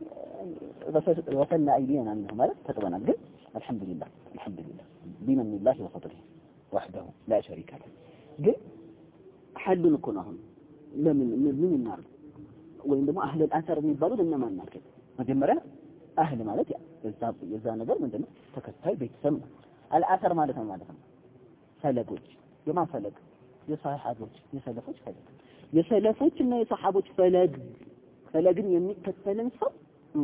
ወሰና አይዲና ነው ማለት ተጥበናል ግን አልহামዱሊላህ አልহামዱሊላህ ቢመን الله وفضله وحده لا شريك له ግን ሐዱን እኮ ነው አሁን ለምን ምን እናርግ ወይም ደግሞ አህለ አልአሰር የሚባሉት እነማን ናቸው መጀመሪያ አህል ማለት ያ የዛ ነገር ምንድነው ተከታይ ቤተሰብ ነው አልአሰር ማለት ነው ማለት ነው ፈለጎች የማን ፈለግ የሳሐቦች የሰለፎች ፈለግ የሰለፎች እና የሳሐቦች ፈለግ ፈለግን የሚከተልን ሰው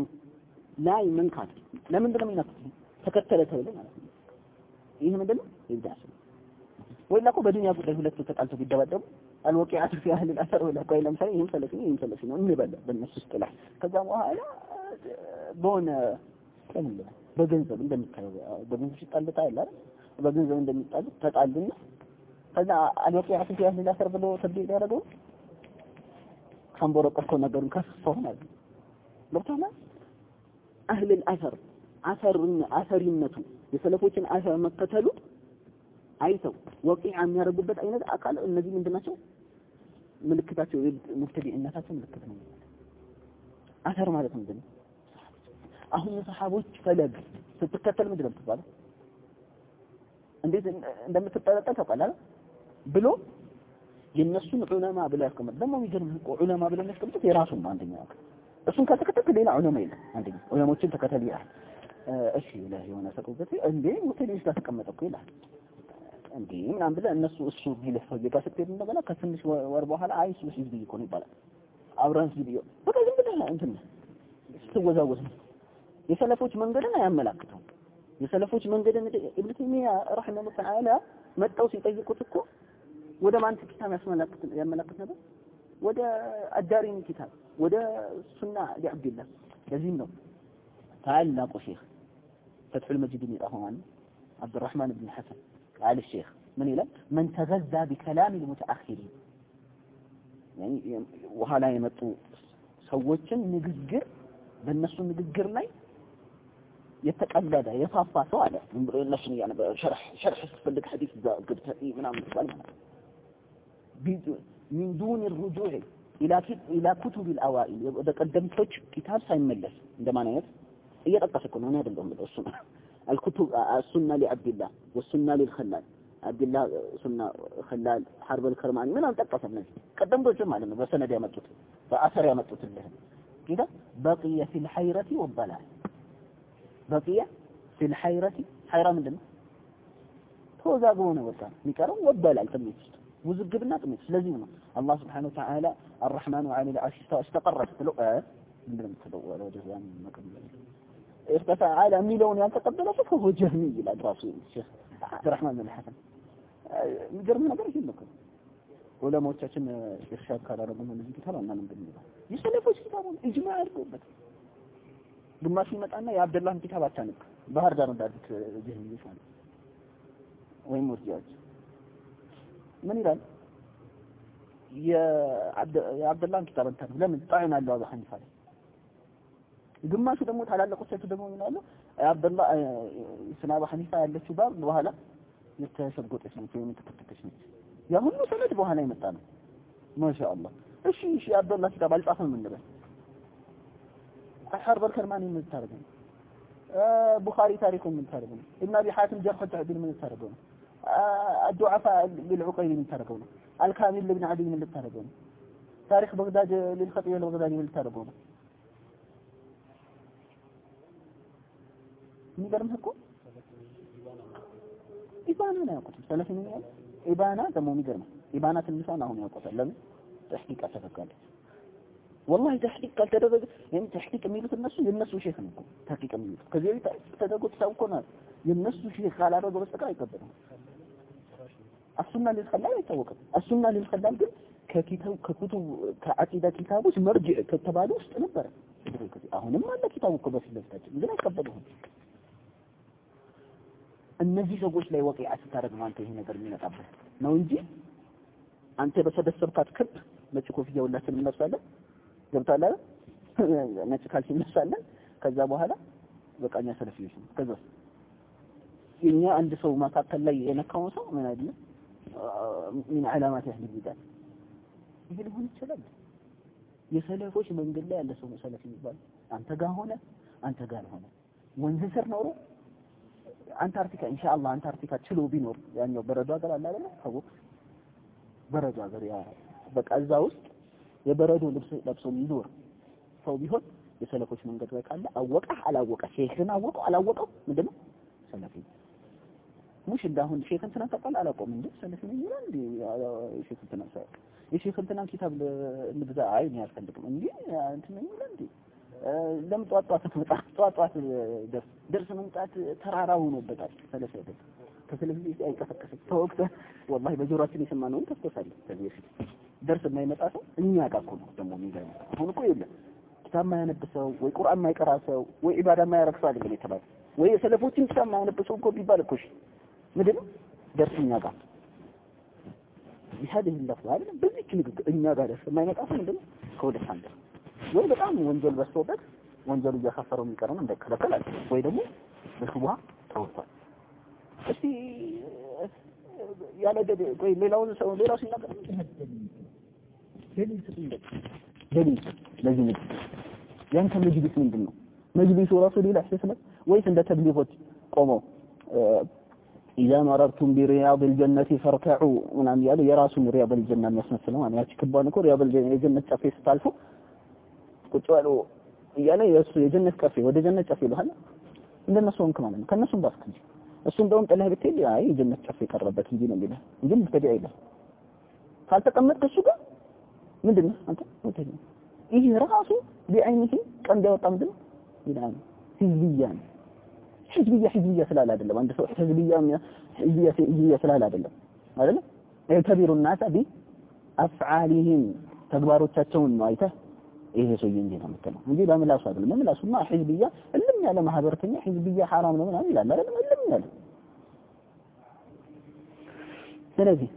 ላይ መንካት ለምን እንደምን ይነካት ተከተለ ተብሎ ማለት ነው ይሄ ምንድነው ይብዳስ ወይላ እኮ በዱንያ ጉዳይ ሁለቱ ተጣልተው ቢደባደቡ الوقعات في أهل الأثر ولا قيل مثلا يهم ثلاثين يهم ثلاثين ونبدأ بالنص اصطلاح كذا وهذا بون كمل بجنزب عندما بجنزب يتقال تعالى بجنزب عندما يتقال تتقال لنا كذا الوقعات في أهل الأثر بلو تبديل يردون كم برق أكون نقرن كفه هنا برتانا أهل الأثر أثر أثر النتو يسلفوችን أثر مقتلوا አይተው ወቂዓ የሚያረጉበት አይነት አካል እነዚህ ምንድናቸው ምልክታቸው ሙብተዲዕነታቸው ምልክት ነው አሰር ማለት ምንድነው አሁን የሰሃቦች ፈለግ ስትከተል ምንድነው ተባለ እንዴት እንደምትጠረጠር ታውቃለህ ብሎ የነሱን ዑለማ ብላ ያስቀምጥ ደግሞ የሚገርም ዑለማ ብላ ያስቀምጥ የራሱን አንደኛ እሱን ከተከተልክ ሌላ ዑለማ የለም አንደኛ ዑለሞችን ተከተል ይላል እሺ ለህ የሆነ ሰቁበት እንዴ ሙብተዲዕ ተቀመጠኩ ይላል እንዴ ምናምን ብለ እነሱ እሱ ቢለፈው የጋሰት እንደበላ ከትንሽ ወር በኋላ አይ እሱ ሲዝ ቢይ ኮን ይባላል አብራን ሲዝ ቢይ በቃ ዝም ብለህ እንትን ስትወዛወዝ የሰለፎች መንገድን አያመላክተው የሰለፎች መንገድን ኢብኑ ተይሚያ ረሂመሁ ተዓላ መጣው ሲጠይቁት እኮ ወደ ማን ኪታብ ያስመላክት ያመላክት ነበር ወደ አዳሪኒ ኪታብ ወደ ሱና ለአብዱላህ ለዚህም ነው ታላቁ ሼክ فتح المجيد የሚጣፈው عبد الرحمن بن حسن قال الشيخ من يلا من تغذى بكلام المتأخرين يعني وهلا يمطو ሰዎችን ንግግር በእነሱ ንግግር ላይ የተቀለደ የፋፋ ሰው አለ እነሱ ያነ ሸርህ ሸርህ ፈልግ ሐዲስ ገብተህ ምናምን ይባል ማለት من دون الرجوع الى الى كتب الاوائل በቀደምቶች ኪታብ ሳይመለስ እንደማለት እየጠቀሰ ነው ነው አይደለም እሱ الكتب السنة لعبد الله والسنة للخلال عبد الله سنة خلال حرب الكرماني من انتقص الناس قدم دو جمع لنا بسند يمتوت فأثر يمتوت لهم كده بقي في الحيرة والضلال بقي في الحيرة حيرة من دم هو ذاقونه وكان مكرم والضلال تميت وزقبنا تميت لازمنا الله سبحانه وتعالى الرحمن وعلى العرش استقرت له ምንድነው ተደወለ ወደ ያን መቀበል استفعل ميلون ያልተቀበለ ሰው هو جهمي ይላል ራሱ ሼህ አብዱራህማን ብን ሐሰን የሚገርም ነገር ይልከ ዑለማዎቻችን ኢርሻድ ካላረጉ ነው እዚህ ተራ እና ምንድን ነው የሰለፎች ኪታቡን ኢጅማዕ አድርገውበት ግማሽ ይመጣና የአብደላህን ኪታብ አታነቅ ባህር ዳር እንዳሉት ጀህሚዮች ማለት ወይ ሙርጂዎች ምን ይላል የአብደላህን ኪታብ እንትን ለምን ጣዕም አለው አቡ ሐኒፋ ላይ ግማሹ ደግሞ ታላለቆቻቸው ደግሞ ምን አለው አብደላህ ስና አቡ ሐኒፋ ያለችው ባብ በኋላ የተሸጎጠች ነው ወይም ተከተከች ነው ያ ሁሉ ሰነድ በኋላ ይመጣ ነው ማሻአላህ እሺ እሺ አብደላህ ኪታብ አልጻፈም ምን ነበር الحرب الكرماني من الترجمة آه بخاري تاريخ من الترجمة ابن أبي حاتم جرح التعديل من الترجمة آه الضعفاء للعقيلي من الترجمة الكامل لابن عدي من الترجمة تاريخ بغداد للخطيب البغدادي من الترجمة من قال مهكو إبانا لا يقول ثلاثين مئة إبانا تمو مقرمة إبانا النساء هم يقول لم تحقيق أسفك والله تحقيق قال تدرج يعني تحقيق ميلوت الناس ينسو شيخ منكم تحقيق ميلوت كذي تدرجوا تساوكونا ينسو شيخ قال على رجل بس كاي يقدروا السنة للخلال يتوقف السنة للخلال قل ككتاب ككتب كعقيدة كتابوش مرجع كتبالوش تنبر أهون ما عندك كتابك بس لفتاج لما يقبلهم النزي سوقش لا يوقع ستارك ما أنت هنا قرمينا قبل نونجي أنت بس هذا السبقات كب ما تشوفه في جولة من نفسه ገብታለ ነጭ ካልሲ እንሳለን ከዛ በኋላ በቃኛ ሰለፊዎች ነው ከዛ የኛ አንድ ሰው ማካከል ላይ የነካው ሰው ምን አይደለም ምን علامات ያህል ይላል ይሄ ሊሆን ይችላል የሰለፎች መንገድ ላይ ያለ ሰው ሰለፊ ይባል አንተ ጋር ሆነ አንተ ጋር ሆነ ወንዝ ስር ኖሮ አንታርክቲካ ኢንሻአላህ አንታርክቲካ ችሎ ቢኖር ያኛው በረዶ ሀገር አለ አይደል ታውቁ በረዶ ሀገር ያ በቃ እዛ ውስጥ የበረዶ ልብስ ለብሶ ይኖር ሰው ቢሆን የሰለፎች መንገድ ላይ ካለ አወቀ አላወቀ ሼኽን አወቀው አላወቀው ምንድነው ሰለፊ ሙሽ እንዳሁን ሼኽን ተናቀቀል አላቆም እንዴ ሰለፊ ነው ይላል እንዴ ሼኽን ተናቀቀ የሼኽን ተናቀ ኪታብ ልብዛ አይ ነው ያልፈልግም እንዴ እንት ነው ይላል እንዴ ለምን ጧጧት ተመጣ ጧጧት ደርስ ደርስ መምጣት ተራራ ሆኖበታል ሰለፊ አይደል ከሰለፊ አይቀፈቀፈ ተወቅተ والله በጆሮአችን የሰማነውን ተስተሳለ ከዚህ درس ما يمጣው እኛ ጋርኮ ነው ደሞ የሚገርም አሁን እኮ የለም ኪታብ ማያነብሰው ወይ ቁርአን ማይቀራሰው ወይ ኢባዳ ማያረክሰው አይደለም የተባለ ወይ ሰለፎችን ኪታብ ማያነብሰው እኮ ቢባል እኮ ምንድነው ደርስኛ ጋር ይሄድ ይላል አይደል በዚህ ንግግር እኛ ጋር ደርስ ማይመጣው ምንድነው ከወደ ሳንደ ወይ በጣም ወንጀል በስተውበት ወንጀሉ እያከፈረው የሚቀርም እንደከለከላል ወይ ደግሞ በሽቡሃ ተወጥቷል እስቲ ያለ ደደ ወይ ሌላው ሰው ሌላው ሲናገር ደሊል ትጥንደ ደሊል ለዚህ ነው ያንተ መጅሊስ ምንድነው መጅሊሱ ራሱ ሌላ ህስመ ወይስ እንደ ተብሊጎች ቆመው اذا مررتم برياض الجنه فاركعوا ምናምን ያለው የራሱ ሪያድ الجنه የሚያስመስለው ማለት ያቺ ክባን እኮ ሪያድ الجنه ጨፌ ስታልፉ ቁጭ ያለው ያለ የሱ የጀነት ጨፌ ወደ ጀነት ጨፌ ይላል እንደነሱ እንከ ማለት ነው ከነሱም ባስክ እንጂ እሱ እንደውም ጠላህ ብትል አይ ጀነት ጨፌ ቀረበት እንጂ ነው የሚለው እንጂ ምትገዳ አይደለም ካልተቀመጥክ እሱ ጋር ምንድነው አንተ ወተኝ ይሄ ራሱ ቢአይኒህ ቀን ያወጣ ምንድነው ይላል ህዝብያ ህዝብያ ህዝብያ ስላል አይደለም አንድ ሰው ህዝብያ ህዝብያ ህዝብያ ስላል አይደለም አይደል የከቢሩ الناس بافعالهم ተግባሮቻቸውን ነው አይተህ ይሄ ሰው እንጂ ነው የምትለው እንጂ ለምላሱ አይደለም ለምላሱማ ህዝብያ እልም ያለ ማህበረተኛ ህዝብያ حرام ነው ምናምን ይላል አይደል እልም ያለ ስለዚህ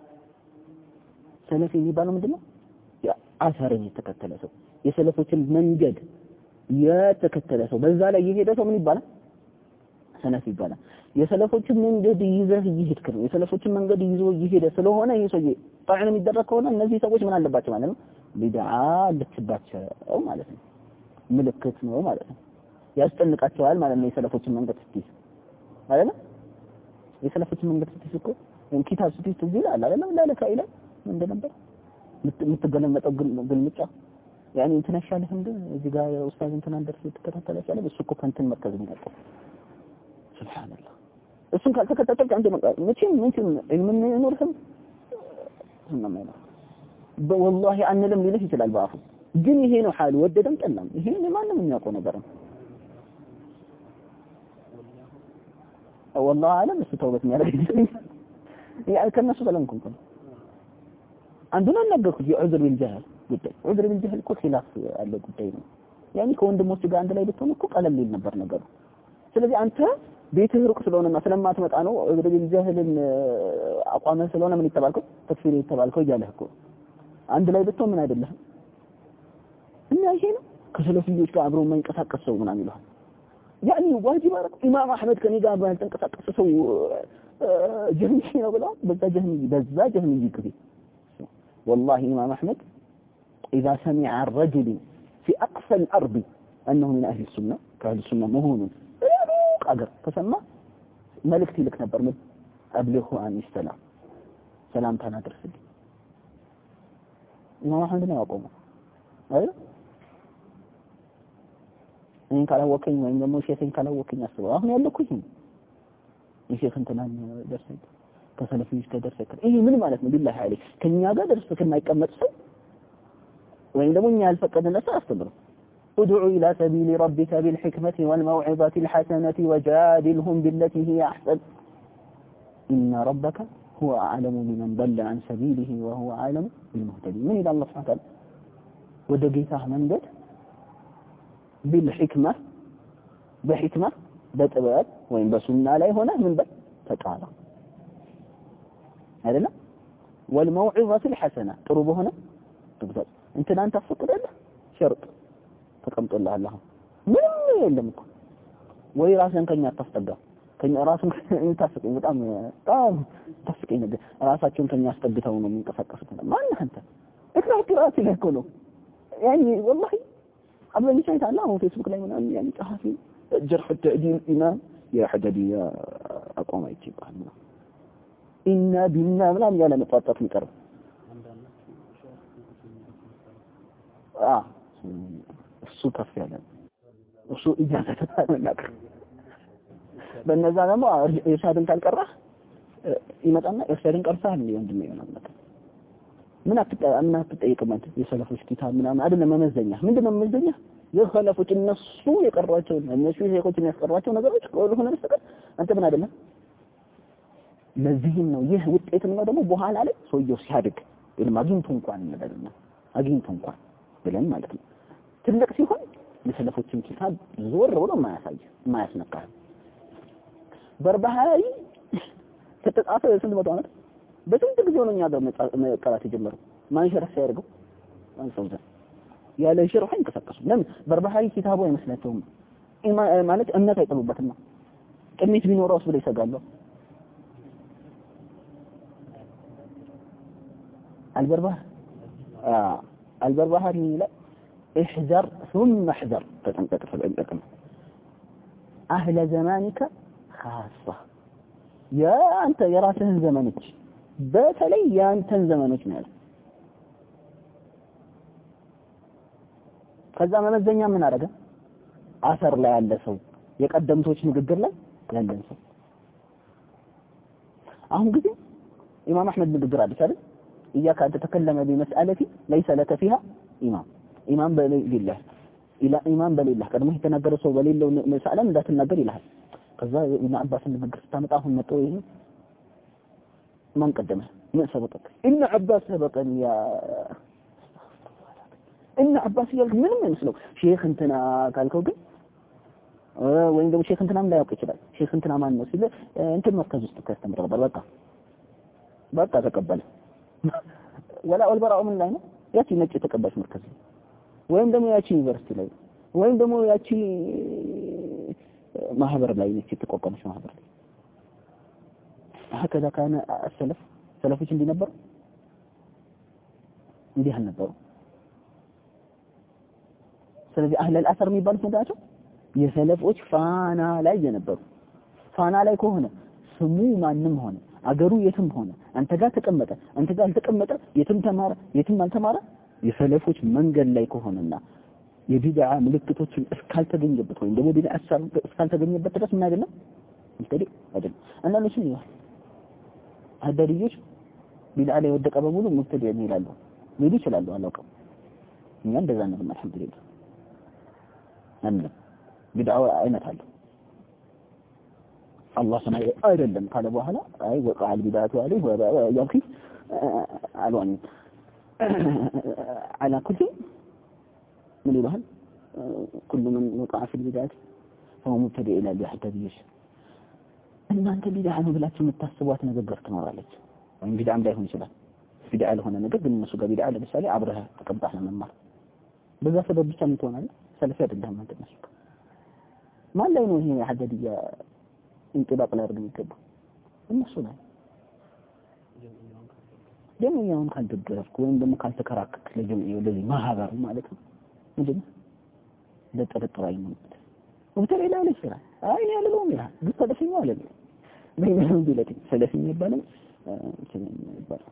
ሰለፊ የሚባለው ምንድነው አሳርን የተከተለ ሰው የሰለፎችን መንገድ የተከተለ ሰው በዛ ላይ የሄደ ሰው ምን ይባላል ሰለፊ ይባላል የሰለፎችን መንገድ ይዘህ ይሄድክ ነው የሰለፎችን መንገድ ይዞ ይሄደ ስለሆነ ይሄ ሰው ጣዕን የሚደረግ ከሆነ እነዚህ ሰዎች ምን አለባቸው ማለት ነው ቢድዓ ልትባቸው ማለት ነው ምልክት ነው ማለት ነው ያስጠንቃቸዋል ማለት ነው የሰለፎችን መንገድ ስትይዝ ማለት ነው የሰለፎችን መንገድ ስትይዝ እኮ ኪታብ ስትይዝ ትዝል አለ አይደል ለለካ ይላ እንደነበር ምትገለመጠው ግልምጫ ያኒ እንተናሻለህ እንደ እዚህ ጋር ኡስታዝ እንተና እንደርስ ተከታተለሽ ያለ እሱ እኮ ከንትን መርከዝ ነው ሱብሃንአላህ እሱን ካልተከታተልክ አንተ መቼም ምንድን ምን ይኖርህም እና ማለት በወላሂ አንልም ሊልህ ይችላል ባፉ ግን ይሄ ነው ሐሉ ወደደም ጠላም ይሄ ማንም የሚያውቀው ነገር ነው والله اعلم እሱ ተውበት የሚያደርግ ያ ከነሱ ሰላምኩም ነው አንዱን አናገርኩት የዑዝር ቢልጀህል ጉዳይ ዑዝር ቢልጀህል እኮ ኺላፍ አለ ጉዳይ ነው ያኒ ከወንድሞች ጋር አንድ ላይ ብትሆን እኮ ቀለል ይል ነበር ነገሩ ስለዚህ አንተ ቤትህ ሩቅ ስለሆነና ስለማትመጣ ነው ዑዝር ቢልጀህልን አቋመ ስለሆነ ምን ይተባልከው ተክፊር ይተባልከው እያለህ እኮ አንድ ላይ ብትሆን ምን አይደለም እና ይሄ ነው ከሰለፊዎች ጋር አብሮ የማይንቀሳቀስ ሰው ምናምን ይላል يعني واجب امام احمد كان يقال بان تنقص سو جهمي ነው ብለው በዛ جهمي በዛ جهمي كذي والله امام احمد اذا سمع الرجل في اقصى الارض انه من اهل السنه كاهل السنه مهون قدر فسمع ملكتي لك نبر من ابلغه عن السلام سلام تنادرسل امام احمد ነው ያቆመው አይደል እኔን ካላወቀኝ ወይም ደግሞ ሼኽን ካላወቀኝ አስበው አሁን ያለኩኝ የሼኽ እንትናን ደርሰኝ ከሰለፊዎች ጋር ደርሰኝ ይሄ ምን ማለት ነው ቢላህ አለይ ከኛ ጋር ደርሰህ ከማይቀመጥ ሰው ወይም ደግሞ እኛ ያልፈቀደለት አስተምሩ ادعو الى سبيل ربك بالحكمه والموعظه الحسنه وجادلهم بالتي هي احسن ان ربك هو اعلم بمن ضل عن سبيله وهو اعلم بالمهتدين من الى الله سبحانه وتعالى ودقيته መንገድ بالحكمه بحكمه بطباب وين بسنه ላይ ሆነ ምን በል ተቃራ አይደለ والموعظه الحسنه ጥሩ በሆነ ተግባር እንትን አንተ አፈቅደለ ሸርጥ ተቀምጦልሃል አሁን ምንም የለም እኮ ወይ ራስን ከኛ አታስጠጋ ከኛ ራስን እንታስቀኝ በጣም በጣም ታስቀኝ ነገር ራሳቸውን ከኛ አስጠግተው ነው የሚንቀሳቀሱት ማን አንተ እክራህ ቅራት ለኮ ነው يعني والله قبل ما شايت على هو فيسبوك ላይ ምናምን يعني ጸሐፊ جرح التعديل امام يا حددي يا اقوم يجيبها ان بنا ምናምን ያለ መጣጣት ይቀር አ እሱ ከፍ ያለ እሱ ኢጃዛ ተናገር በእነዛ ደግሞ ኢርሻድን ካልቀራህ ይመጣና ኢርሻድን ቀርተሃል እንዴ ወንድሜ ይሆናል ምን አትጠ ምን አትጠይቅም አንተ የሰለፎች ኪታብ ምናምን አይደለም መመዘኛ ምንድነው መመዘኛ የኸለፎች እነሱ የቀሯቸው እነሱ ሼኾች የሚያስቀሯቸው ነገሮች ከሆነ በስተቀር አንተ ምን አይደለም ለዚህም ነው ይህ ውጤት ነው ደግሞ በኋላ ላይ ሰውየው ሲያድግ ኢልም አግኝቶ እንኳን እንደደረና አግኝቶ እንኳን ብለን ማለት ነው ትልቅ ሲሆን የሰለፎችን ኪታብ ዞር ብሎ ማያሳይ ማያስነካ በርባሃሪ ተተጣፈ ስንት መቶ ዓመት በስንት ጊዜ ነው እኛ ጋር መቀራት የጀመረው ማን ሸርህ ሲያደርገው አንሰውዘ ያለ ሸርህ አይንቀሳቀሱ ለምን በርባሃሪ ኪታቡ አይመስላቸውም ማለት እምነት አይጠሉበትም ቅሚት ቢኖረውስ ብለው ይሰጋሉ البربهار اه البربهار لا احذر ثم احذر تنتقل في الانتقام اهل زمانك خاصه يا انت يا راسه زمانك በተለይ ያንተን ዘመኖች ነው ያለው ከዛ መመዘኛ ምን አደረገ አሰር ላይ ያለ ሰው የቀደምቶች ንግግር ላይ ያለን ሰው አሁን ጊዜ ኢማም አህመድ ንግግር አለ አይደል إياك أن تتكلم بمسألة ليس لك فيها إمام إمام بالله إلى إمام بالله كذا ما هي تناقر سو بالله مسألة لا تناقر إلها كذا ابن عباس النقر استمتعهم متوه من قدمه من سبقك إن عباس سبقني يا إن عباس يلقى من من يسلو شيخ انتنا قالكو قل وين دو شيخ انتنا لا يوقع كذا شيخ انتنا ما نسيل انت مركز استك استمر بقى بقى تقبل ولا والبراء من لا ياتي نجي تقبل مركز وين دمو ياتي يونيفرسيتي ላይ ወይም ደግሞ ያቺ ማህበር ላይ ነች ተቆቀመች ማህበር هكذا كان السلف سلفዎች እንዲህ ነበሩ እንዲህ አልነበሩ ስለዚህ አህለ الأثر የሚባሉት ምንድናቸው የሰለፎች ፋና ላይ የነበሩ ፋና ላይ ከሆነ ስሙ ማንም ሆነ አገሩ የትም ሆነ አንተ ጋር ተቀመጠ አንተ ጋር አልተቀመጠ የትም ተማረ የትም አልተማረ የሰለፎች መንገድ ላይ ከሆነና የቢድዓ ምልክቶችን እስካልተገኘበት ወይም ደግሞ ቢድዓ እስካልተገኘበት ድረስ ምን አይደለም እንግዲህ አይደለም እና ለሽ ነው አዳሪዎች ቢድዓ ላይ ወደቀ በሙሉ ሙብተዲ ይላሉ ሊሉ ይችላሉ አላውቅም እኛ እንደዛ ነው አልሐምዱሊላህ አንነ ቢድዓ አይነት አለ አላህ ሰማይ አይደለም ካለ በኋላ አይ ወቃ البدعة عليه ويبكي አልዋን على كل من يبهل كل من وقع في البدعة فهو مبتدئ الى الحديث እናንተ ቢድዓ ነው ብላችሁ የምታስቧት ነገር ትኖራለች ወይም ቢድዓ እንዳይሆን ይችላል ቢድዓ ለሆነ ነገር ግን እነሱ ጋር ቢድዓ ለምሳሌ አብረህ ተቀምጣህ ለመማር በዛ ሰበብ ብቻ ምን ትሆናለህ ሰለፊ አይደለም አንተ ነህ ማን ላይ ነው ይሄ ሐደድያ እንጥባቅ ላይ አድርገን ይገባል እነሱ ላይ ጀምያውን ካልደረስኩ ወይም ደግሞ ካልተከራከርክ ለጀምያው ለዚህ ማህበር ማለት ነው ምንድን ነው ለጥርጥራይ ነው ወብተላይ ላይ ይችላል አይ ያለው ነው ያ ግን ሰለፊ ነው አለ ምን ቢለቲ ሰለፊ ይባላል ይባላል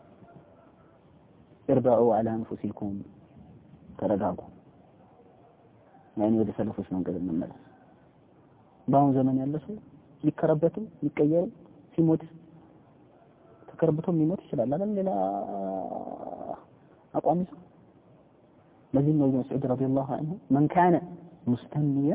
እርባኡ على انفسكم ተረጋጉ يعني ወደ ሰለፎች መንገድ እንመለስ በአሁን ዘመን ያለ ሰው ሊከረበትም ሊቀየር ሲሞት ተከረበቶም ሊሞት ይችላል አይደል ሌላ አቋም ይዘው ለዚህ ነው መስዑድ ረዲየላሁ ዐንሁ من كان مستنيا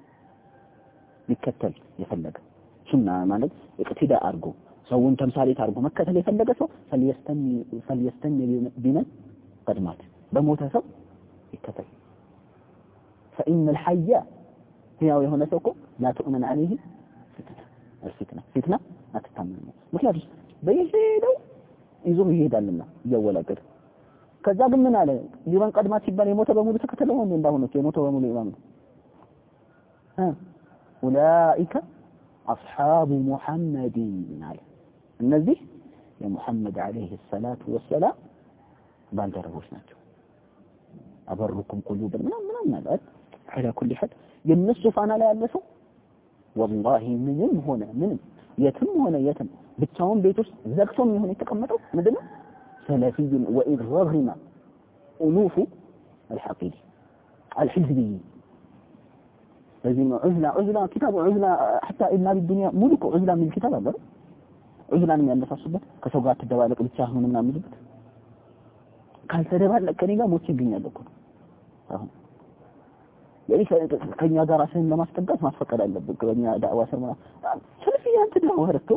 ሊከተል የፈለገ ሱና ማለት እቅቲዳ አርጎ ሰውን ተምሳሌት አርጎ መከተል የፈለገ ሰው فليستني فليستني بمن قد مات በሞተ ሰው ይከተል فإن الحي هي የሆነ ሰው እኮ لا تؤمن عليه فتنة فتنة አትታመኑ ምክንያቱም በየሄደው ይዞ ይሄዳልና እያወላቀደ ከዛ ግን ምን አለ ይባን ቀድማ ሲባል የሞተ በሙሉ ተከተለው ነው እንዳሁን ነው የሞተ በሙሉ ኢማም ነው ها اولئك اصحاب محمد አለ እነዚህ የሙሐመድ አለይሂ ሰላቱ ወሰላም ባልደረቦች ናቸው አበሩኩም ቁሉብን ምናምን ምናምን ማለት على كل حال የነሱ ፋና ላይ ያለ ሰው والله ምንም ሆነ ምንም የትም ሆነ የትም ብቻውን ቤት ውስጥ ዘግቶም ይሁን የተቀመጠው ምንድነው ሰለፊይ وإذ رغم ألوف الحقيقي الحزبي لازم عزلة عزلة كتاب عزلة حتى إن بالدنيا ملك عزلة من الكتاب هذا عزلة من ينفسه كسوقات الدوالق بتشاهد من النامل قال تدبالك كنيجا موت يجينا لكم يعني كان يا دراسين لما استقدت ما تفكر إلا بكرنيا دعوة سرما سلفية أنت دعوة هرتو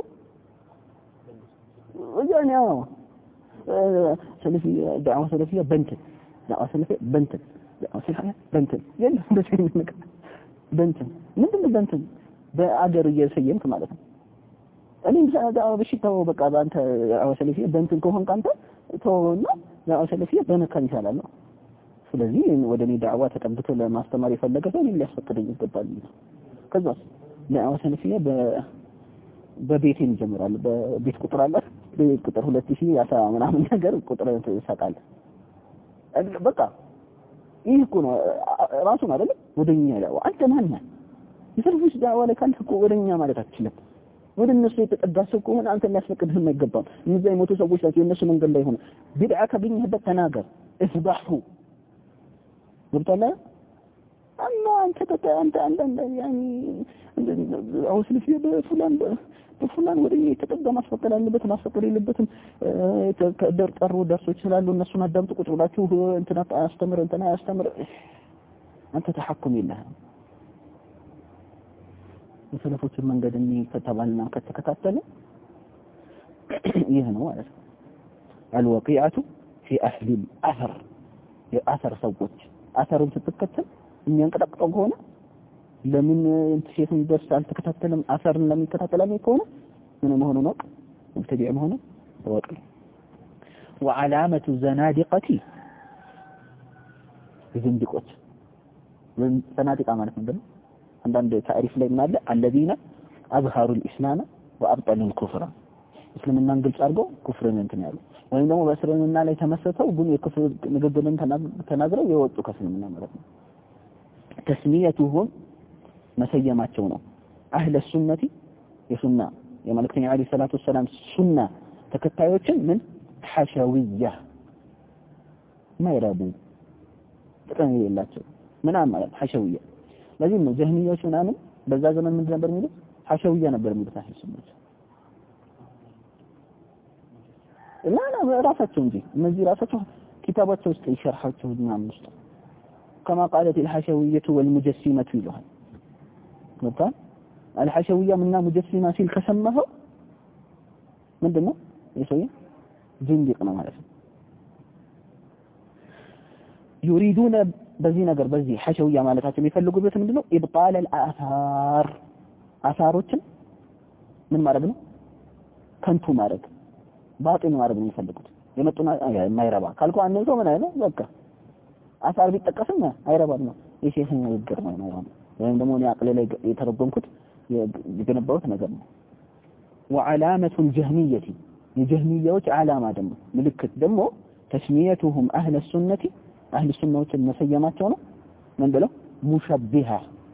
يعني آه سلفية دعوة سلفية بنتن دعوة سلفية بنتن دعوة سلفية بنتن يعني بس منك بنتن من ضمن بنتن بأجر يسيم كما لكم أنا مش دعوة بشيء تو بقى أنت دعوة سلفية بنتن كوهم كانت تو لا دعوة سلفية بنك كان يسال الله ስለዚህ ወደኔ ዳዕዋ ተቀብቶ ለማስተማር የፈለገ ሰው ሊያስፈቅደኝ ይገባል ከዛስ ዳዕዋ ሰለፊያ በ በቤት ይጀምራል በቤት ቁጥር አለ ቤት ቁጥር ሁለት ሺህ ያሳ ምናምን ነገር ቁጥር ይሰጣል በቃ ይህ እኮ ነው ራሱ ማለት ወደኛ ዳዕዋ አንተ ማን ነህ ይፈልጉሽ ዳዕዋ ላይ ካንተ እኮ ወደኛ ማለት አትችልም ወደ እነሱ የተጠጋ ሰው ከሆነ አንተ ሊያስፈቅድህ የማይገባው እነዛ የሞቱ ሰዎች ናቸው የነሱ መንገድ ላይ ሆነ ቢድዓ ካገኘህበት ተናገር እፍዳሁ قلتلا أما أنت أنت أنت يعني أوصل فيه بفلان بفلان ودي تقدم أسفقر اللي بتم أسفقر اللي بتم تقدر تقرر درس يشلالو الناس ما دام تقول لا تشوف أنت أستمر أنت أنا أستمر أنت تحكم لها مثلا فوت من قدني كتبنا كتكتبنا يهنا وارد الوقيعة في أهل الأثر የአثر ሰዎች አثرን ስትከተል የሚያንቀጣቅጠው ከሆነ ለምን እንት ሼፍን ደርስ አልተከታተለም አثرን ለምን ተከታተለም ከሆነ ምን መሆኑ ነው ሙብተዲዕ መሆኑ ወቅ وعلامه الزنادقه ዝንድቆች ዘናዲቃ ማለት ምንድነው አንዳንድ ታሪፍ ላይ ምን አለ الذين اظهروا الاسلام وابطلوا الكفر እስልምናን ግልጽ አድርገው ኩፍርን እንትን ያሉ ወይም ደግሞ በእስልምና ላይ ተመሰተው ግን የኩፍር ንግግርን ተናግረው የወጡ ከእስልምና ማለት ነው ተስሚያቱሁም መሰየማቸው ነው አህለ ሱነቲ የሱና የመልእክተኛ አለይሂ ሰላቱ ወሰለም ሱና ተከታዮችን ምን ሐሸዊያ ማይራቡ ጥቅም የላቸው ምናምን ማለት ሐሸዊያ ለዚህ ነው ጀህሚዮች ምናምን በዛ ዘመን ምን ነበር የሚሉት ሐሸዊያ ነበር የሚሉት አህለ ሱነቲ لا لا ራሳቸው እንጂ እነዚህ ራሳቸው ኪታባቸው ውስጥ ይሸርሐቸው ምናምን ውስጥ كما قالت الحشوية والمجسمة لها مثلا الحشوية منها مجسمة سيل كسمها من دمه يسوي زندقنا مالته يريدون بزينا قر بزي حشوية مالتها يفلقوا بيت من دمه إبطال الآثار آثاروችን من ማድረግ ከንቱ ማድረግ ባጢን ማድረግ ነው የሚፈልጉት የመጡና የማይረባ ካልኩ አንድ ሰው ምን አይለው በቃ አሳር ቢጠቀስም አይረባም ነው የሼህ ንግግር ነው ነው ወይም ደግሞ እኔ አቅሌ ላይ የተረጎምኩት የገነባሁት ነገር ነው وعلامة الجهمية የጀህሚያዎች ዓላማ ደግሞ ምልክት ደግሞ ተስሚየቱሁም አህለ ሱነቲ አህለ ሱናዎች መሰየማቸው ነው ምን ብለው ሙሸቢሃ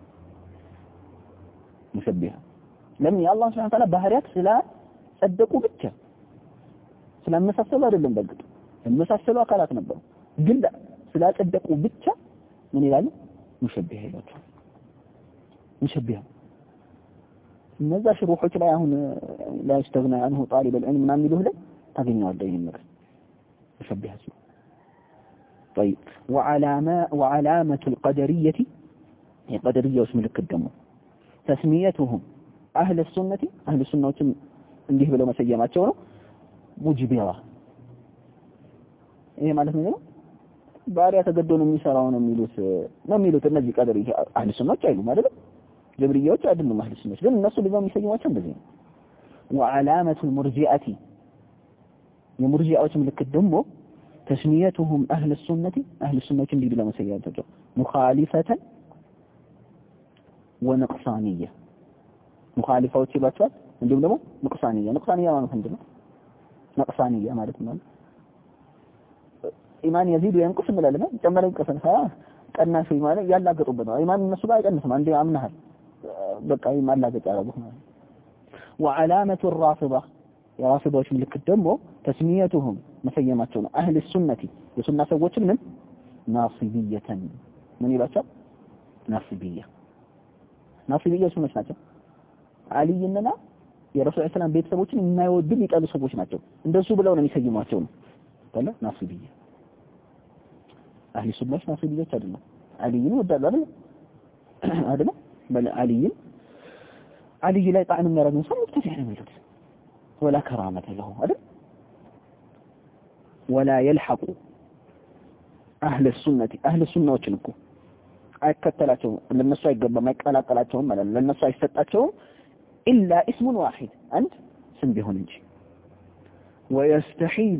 ሙሸቢሃ ለምን የአላህ Subhanahu Wa Ta'ala ባህሪያት ስለ ጸደቁ ብቻ ስለመሳሰሉ አይደለም በግጥ መሳሰሉ አካላት ነበሩ ግን ስላጸደቁ ብቻ ምን ይላሉ ሙሸቢሃ ይላሉ ሙሸቢሃ እነዛ ሽሩሖች ላይ አሁን لا يستغنى عنه طالب العلم ምናምን ይሉህ ላይ ታገኘዋለህ ይሄን ነገር ሙሸቢሃ ሲሉ طيب وعلامه وعلامه القدريه የቀደርያዎች ምልክት ደግሞ ተስሚየቱሁም አህለ ሱነቲ አህለ ሱናዎችም እንዲህ ብለው መሰየማቸው ነው ሙጅቢራ ይሄ ማለት ነው ባሪያ ተገዶ ነው የሚሰራው ነው የሚሉት ነው የሚሉት እነዚህ ቀደር አህለ ሱናዎች አይሉም አይደል ጀብሪያዎች አይደሉም አህለ ሱናዎች ግን እነሱ ልዘው የሚሰየማቸው እንደዚህ ነው وعلامه المرجئه የሙርጂዓዎች ምልክት ደግሞ ተስሚየቱሁም አህለ ሱነቲ አህለ ሱናዎች እንዲህ ብለው መሰየማቸው ሙኻሊፈተን ወነቅሳንያ ሙኻሊፋዎች ይባቻል እንዲሁም ደግሞ ነቅሳንያ ነቅሳንያ ማለት ምንድነው ነቅሳንያ ማለት ነው ኢማን يزيد وينقص እንላለን ጨመረ ይቀሰን ቀናሽ ማለት ያላገጡበት ነው ኢማን እነሱ ጋር አይቀንስም አንዴ አምናሃል በቃ ኢማን ላገጥ ያረጉት ነው وعلامه الرافضه የራፊዶች ምልክት ደግሞ ተስሚየቱሁም መሰየማቸው ነው አህለ ሱነቲ የሱና ሰዎችን ምን ናሲቢየተን ምን ይላቸው ናሲቢያ ናሲቢያ ሱኖች ናቸው አሊይንና የረሱል ሰላም ቤተሰቦችን የማይወዱ የሚጠሉ ሰዎች ናቸው እንደሱ ብለው ነው የሚሰይሟቸው ነው ታላ ናሲቢያ አህሊ ሱናዎች ናሲቢያዎች አይደለም አሊይን ወዳሉ አይደል አይደል በል አሊይን አሊይ ላይ ጣዕም የሚያደርጉ ሰው ተፈህ ነው የሚሉት ولا كرامه له አይደል ولا يلحق اهل السنه اهل السنዎችን እኮ አይከተላቸው ለነሱ አይገባም አይቀላቀላቸው ማለት ለነሱ አይሰጣቸው الا اسم واحد አንድ ስም ቢሆን እንጂ ويستحيل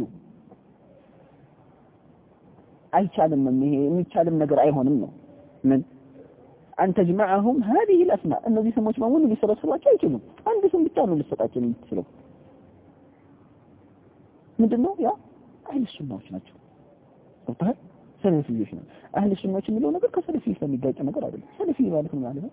አይቻልም ይሄ የሚቻልም ነገር አይሆንም ነው ምን አንተ جمعهم هذه الاسماء እነዚህ ስሞች በሙሉ ሊሰበስቧቸው አይችሉም አንድ ስም ብቻ ነው ሊሰጣቸው የሚችለው ምንድነው ያ አህለ ሱናዎች ናቸው ወጣ ሰለፊዎች ነው አህለ ሱናዎች የሚለው ነገር ከሰለፊ ስለሚጋጭ ነገር አይደለም ሰለፊ ማለት ምን ማለት ነው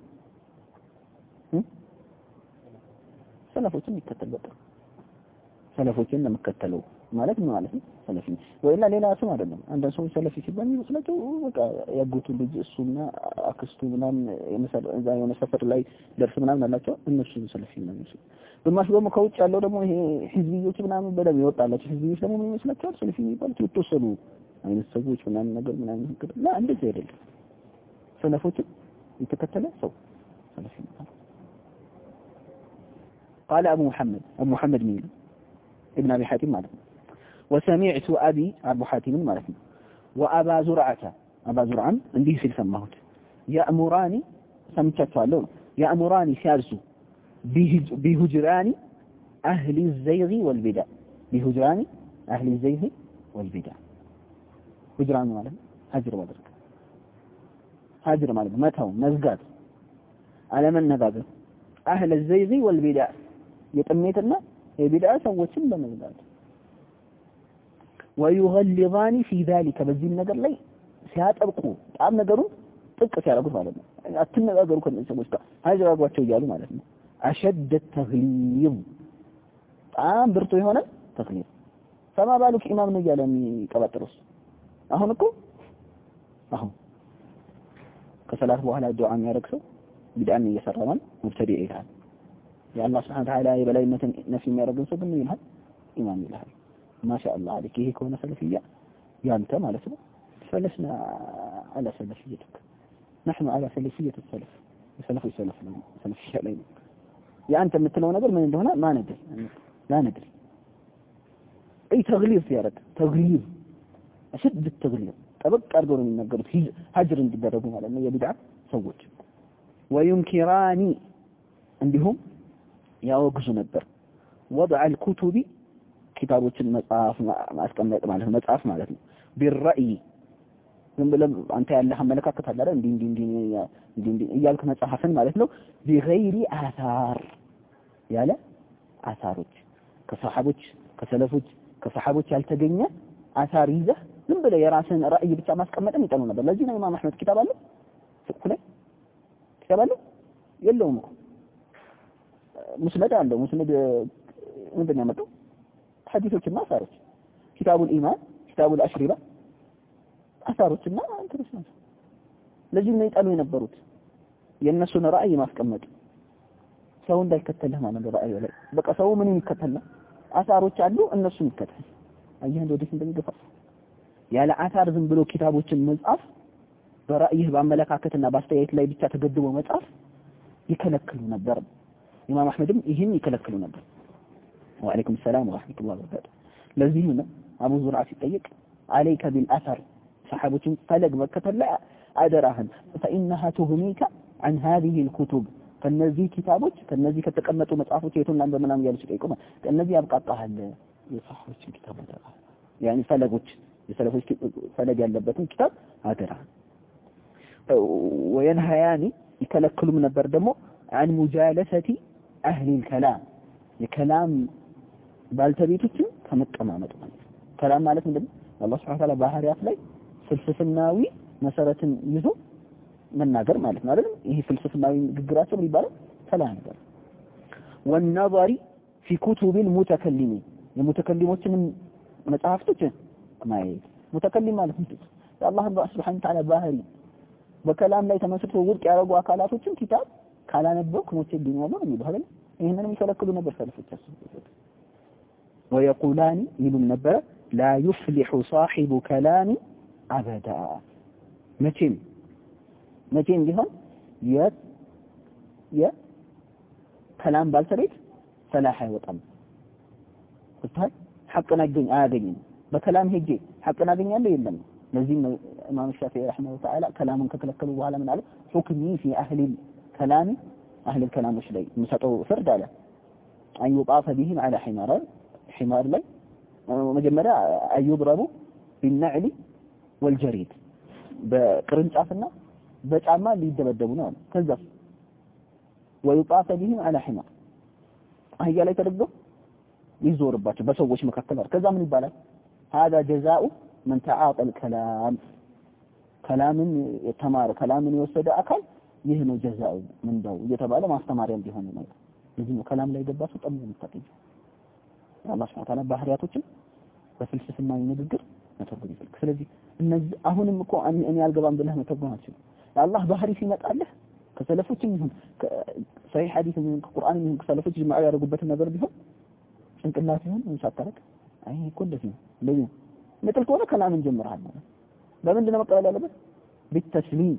ሰለፎችን ይከተል በቃ ሰለፎችን ለመከተለው ማለት ምን ማለት ነው ሰለፊ ወይላ ሌላ ስም አይደለም አንድ ሰው ሰለፊ ሲባል ይመስላችሁ በቃ ያጎቱ ልጅ እሱና አክስቱ ምናምን የመሰለ እዛ የሆነ ሰፈር ላይ ደርስ ምናምን አላቸው እነሱ ሰለፊ ነው የሚመስለው ግማሽ ደግሞ ከውጭ ያለው ደግሞ ይሄ ህዝቢዎች ምናምን በደም ይወጣላችሁ ህዝቢዎች ደግሞ ምን ይመስላችኋል ሰለፊ የሚባሉት የተወሰኑ አይነት ሰዎች ምናምን ነገር ምናምን ነገር ላ እንደዚህ አይደለም ሰለፎችን የተከተለ ሰው ሰለፊ ነው قال ابو محمد ابو محمد مين ابن ابي حاتم ማለት ነው وسمعت ابي ابو حاتم ማለት ነው وابا زرعه ابا زرعه እንዲህ ሲል ሰማሁት ያእሙራኒ ሰምቻቸዋለሁ ያእሙራኒ ሲያርሱ بهجران اهل الزيغ والبدع بهجران اهل الزيغ والبدع هجران ማለት هجر ማድረግ هجر ማለት መተው መዝጋት አለመነጋገር اهل الزيغ والبدع የጥሜትና የቢድዓ ሰዎችን በመዝጋት ويغلظان في ذلك በዚህ ነገር ላይ ሲያጠብቁ ጣም ነገሩን ጥቅ ሲያደርጉት ማለት ነው አትነጋገሩ ከነዚህ ሰዎች ጋር አጅራጓቸው ይያሉ ማለት ነው أشد التغليظ ጣም ብርቱ የሆነ ተክሊል ሰማ ባሉክ ኢማም ነው ያለ የሚቀባጥሩስ አሁን እኮ አሁን ከሰላት በኋላ ዱዓ የሚያደርገው ቢድዓን እየሰራ ነው ሙብተዲ ይላል የአላህ Subhanahu Wa Ta'ala የበላይነትን ነፍስ የሚያደርገው ሰው ምን ይላል ኢማም ይላል ማሻአላህ አለክ ይሄ ከሆነ ሰለፊያ ያንተ ማለት ነው ፈለስና على سلفيتك نحن على سلفية السلف السلف السلف سلفية علينا يا أنت مثلون نقول من هنا ما ندري لا ندري أي تغليظ يا رد تغليظ أشد التغليظ أبقى أرجون من نقول هجر تدربون على أنه يبدع سوج وينكراني عندهم يوقزوا نبر وضع الكتب كتابة المصاف ما أسكمل معناه المصاف معناته بالرأي من بلم أنت اللي ملكك تهدر دين دين دين دين دين إياك مصحفن معناته بغير آثار يا لا آثارك كصحابك كسلفك كصحابك ያልተገኘ آثار ይዘህ ምን ብለ የራስን ራእይ ብቻ ማስቀመጥም ይጠሉ ነበር ለዚህ ነው ኢማም አህመድ ኪታብ አለ ፍቅህ ላይ ኪታብ አለ የለውም ሙስነድ አለ ሙስነድ ምንድነው ያመጣው ሐዲሶችና አሳሮች ኪታቡል ኢማን ኪታቡል አሽሪባ አሳሮችና እንትንስ ነው ለዚህ ነው ይጣሉ የነበሩት የነሱን ራእይ ማስቀመጥ ሰው እንዳይከተልህ ማለት ነው ራእዩ ላይ በቃ ሰው ምን ይከተል አሳሮች አሉ እነሱን ይከተል አየህ እንደዚህ እንደሚገፋ ያለ አሳር ዝም ብሎ ኪታቦችን መጻፍ በራእይህ በአመለካከትና በአስተያየት ላይ ብቻ ተገድቦ መጻፍ ይከለክሉ ነበር ኢማም አህመድም ይህን ይከለክሉ ነበር ወአለይኩም ሰላም ወራህመቱላሂ ወበረካቱ ለዚህ ነው አቡ ዙርዓ ሲጠይቅ عليك بالاثر صحابዎችን ፈለግ መከተል ላይ አደራህን فانها تغنيك عن هذه الكتب ከነዚህ ኪታቦች ከነዚህ ከተቀመጡ መጽሐፎች የቱን በመናም ያሉ ሲጠይቁ ከነዚህ ያብቃቃሃል የصحابዎችን ኪታብ አደራ يعني ፈለጎች የሰለፎች ፈለግ ያለበትን ኪታብ አደራ وينهياني ይከለክሉም ነበር ደግሞ عن مجالسة أهل الكلام የከላም ባልተቤቶችን ከመቀማመጥ ማለት ከላም ማለት ምንድነው አላህ Subhanahu Wa Ta'ala ባህሪያት ላይ ፍልስፍናዊ መሰረትን ይዞ መናገር ማለት ነው አይደል ይሄ ፍልስፍናዊ ንግግራቸው ምን ይባላል ከላም ነገር والنظر في كتب المتكلمين የሙተከሊሞችን መጽሐፍቶች ማየት ሙተከሊም ማለት ምንድነው የአላህ Subhanahu Wa Ta'ala ባህሪ በከላም ላይ ተመስርቶ ውድቅ ያደረጉ አካላቶችን ኪታብ ካላነበብክ ሞቼ ዲናሉ ነው የሚለው አይደል ይሄንንም ይከለክሉ ነበር ሰልፎቻቸው ويقولان يلون ነበር لا يفلح صاحب كلام ابدا መቼም መቼም ቢሆን የ የ ከላም ባልተቤት ሰላህ አይወጣም ወጣል ሐቅን አገኝ አያገኝም በከላም ሄጄ ሐቅን አገኛለሁ የለም ለዚህ ነው ኢማም ሻፊዒ ረሂመሁ ተዓላ ከላምን ከተከለከሉ በኋላ ምን አለ ሁክሚ في اهل الكلام اهل الكلام مش ላይ የሚሰጠው ፍርድ አለ أن يطاف بهم على حمار حمار ላይ መጀመሪያ አይብረቡ بالنعل والجريد በቅርንጫፍና በጫማ ሊደበደቡ ነው ከዛ ويطاف بهم على حمار አህያ ላይ ተደግዶ ይዞርባቸው በሰዎች መካከል ከዛ ምን ይባላል هذا جزاء من تعاطى الكلام كلامን የተማረ كلامን የወሰደ አካል ይህ ነው ጀዛው ምንዳው እየተባለ ማስተማሪያ እንዲሆን ነው ለዚህ ነው ከላም ላይ ገባ ሰው ጠምሞ ይታጠጅ አላህ Subhanahu Wa Ta'ala ባህሪያቶችን በፍልስፍናዊ ንግግር መተርጎም ይፈልግ ስለዚህ እነዚህ አሁንም እኮ እኔ አልገባም ብለህ መተርጎማችን አላህ ባህሪ ሲመጣልህ ከሰለፎችም ይሁን ሰሂህ ሐዲስም ይሁን ቁርአንም ይሁን ከሰለፎች ጅማዓ ያደረጉበት ነገር ቢሆን እንቅላት ይሁን እንሳተረክ አይ እኮ እንደዚህ ነው ለዚህ መጥል ከሆነ ከላምን ጀምረሃል ማለት በምንድን ነው መቀበል ያለበት بالتسليم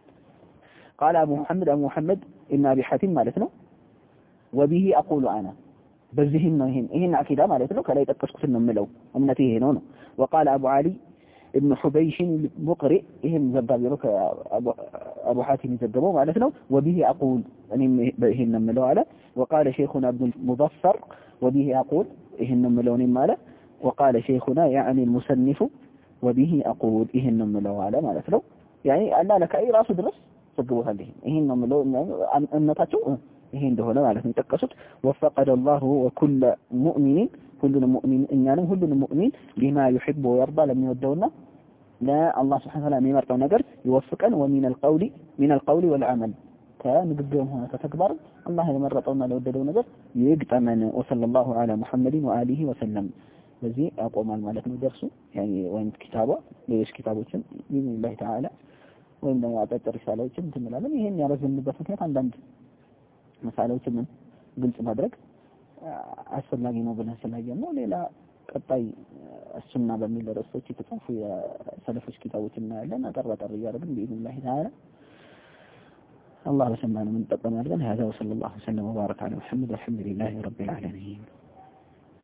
قال ابو محمد ابو محمد ابن ابي حاتم ማለት ነው وبه اقول انا በዚህም ነው ይሄን ይሄን አቂዳ ማለት ነው ከላይ ተጠቅስኩት ነው የምለው እምነቴ ይሄ ነው ነው وقال ابو علي ابن حبيش المقرئ ይሄን ዘጋቢ ነው ከአቡ حاتم ዘገበው ማለት ነው وبه اقول እኔም ይሄን ነው የምለው አለ وقال شيخنا ابن المظفر وبه اقول ይሄን ነው የምለው እኔም አለ وقال شيخنا يعني المصنف وبه اقول ይሄን ነው የምለው አለ ማለት ነው يعني አላ ለካይ ራሱ ድረስ ዘግቦታል ይሄን ይሄን ነው የምለው እምነታቸው ይሄ እንደሆነ ማለት ነው ተጠቀሱት وفقد الله وكل مؤمن كل مؤمن እኛንም ሁሉንም ሙእሚን لما يحب ويرضى ለሚወደውና ለአላህ Subhanahu Wa Ta'ala የሚመርጠው ነገር ይወፍቀን ومن القول من القول والعمل ከንግግርም ሆነ ከተግባር አላህ የመረጠውና ለወደደው ነገር ይግጠመን وصلى الله على محمد واله وسلم በዚህ አቆማል ማለት ነው ደርሱ يعني ወይም ኪታቡ ሌሎች ኪታቦችን ቢላህ ተዓላ ወይም ደግሞ አጠር ሪሳላዎችን እንትምላለን ይሄን ያረዘምበት ምክንያት አንዳንድ መሳሌዎችን ግልጽ ማድረግ አስፈላጊ ነው ብለን ስላየን ነው ሌላ ቀጣይ السنة በሚል ርዕሶች የተጻፉ የሰለፎች ኪታቦች እናያለን አጠር አጠር እያደረግን بإذن تعالى الله بسمعنا من تقبل هذا وصلى الله وسلم وبارك على محمد والحمد لله رب العالمين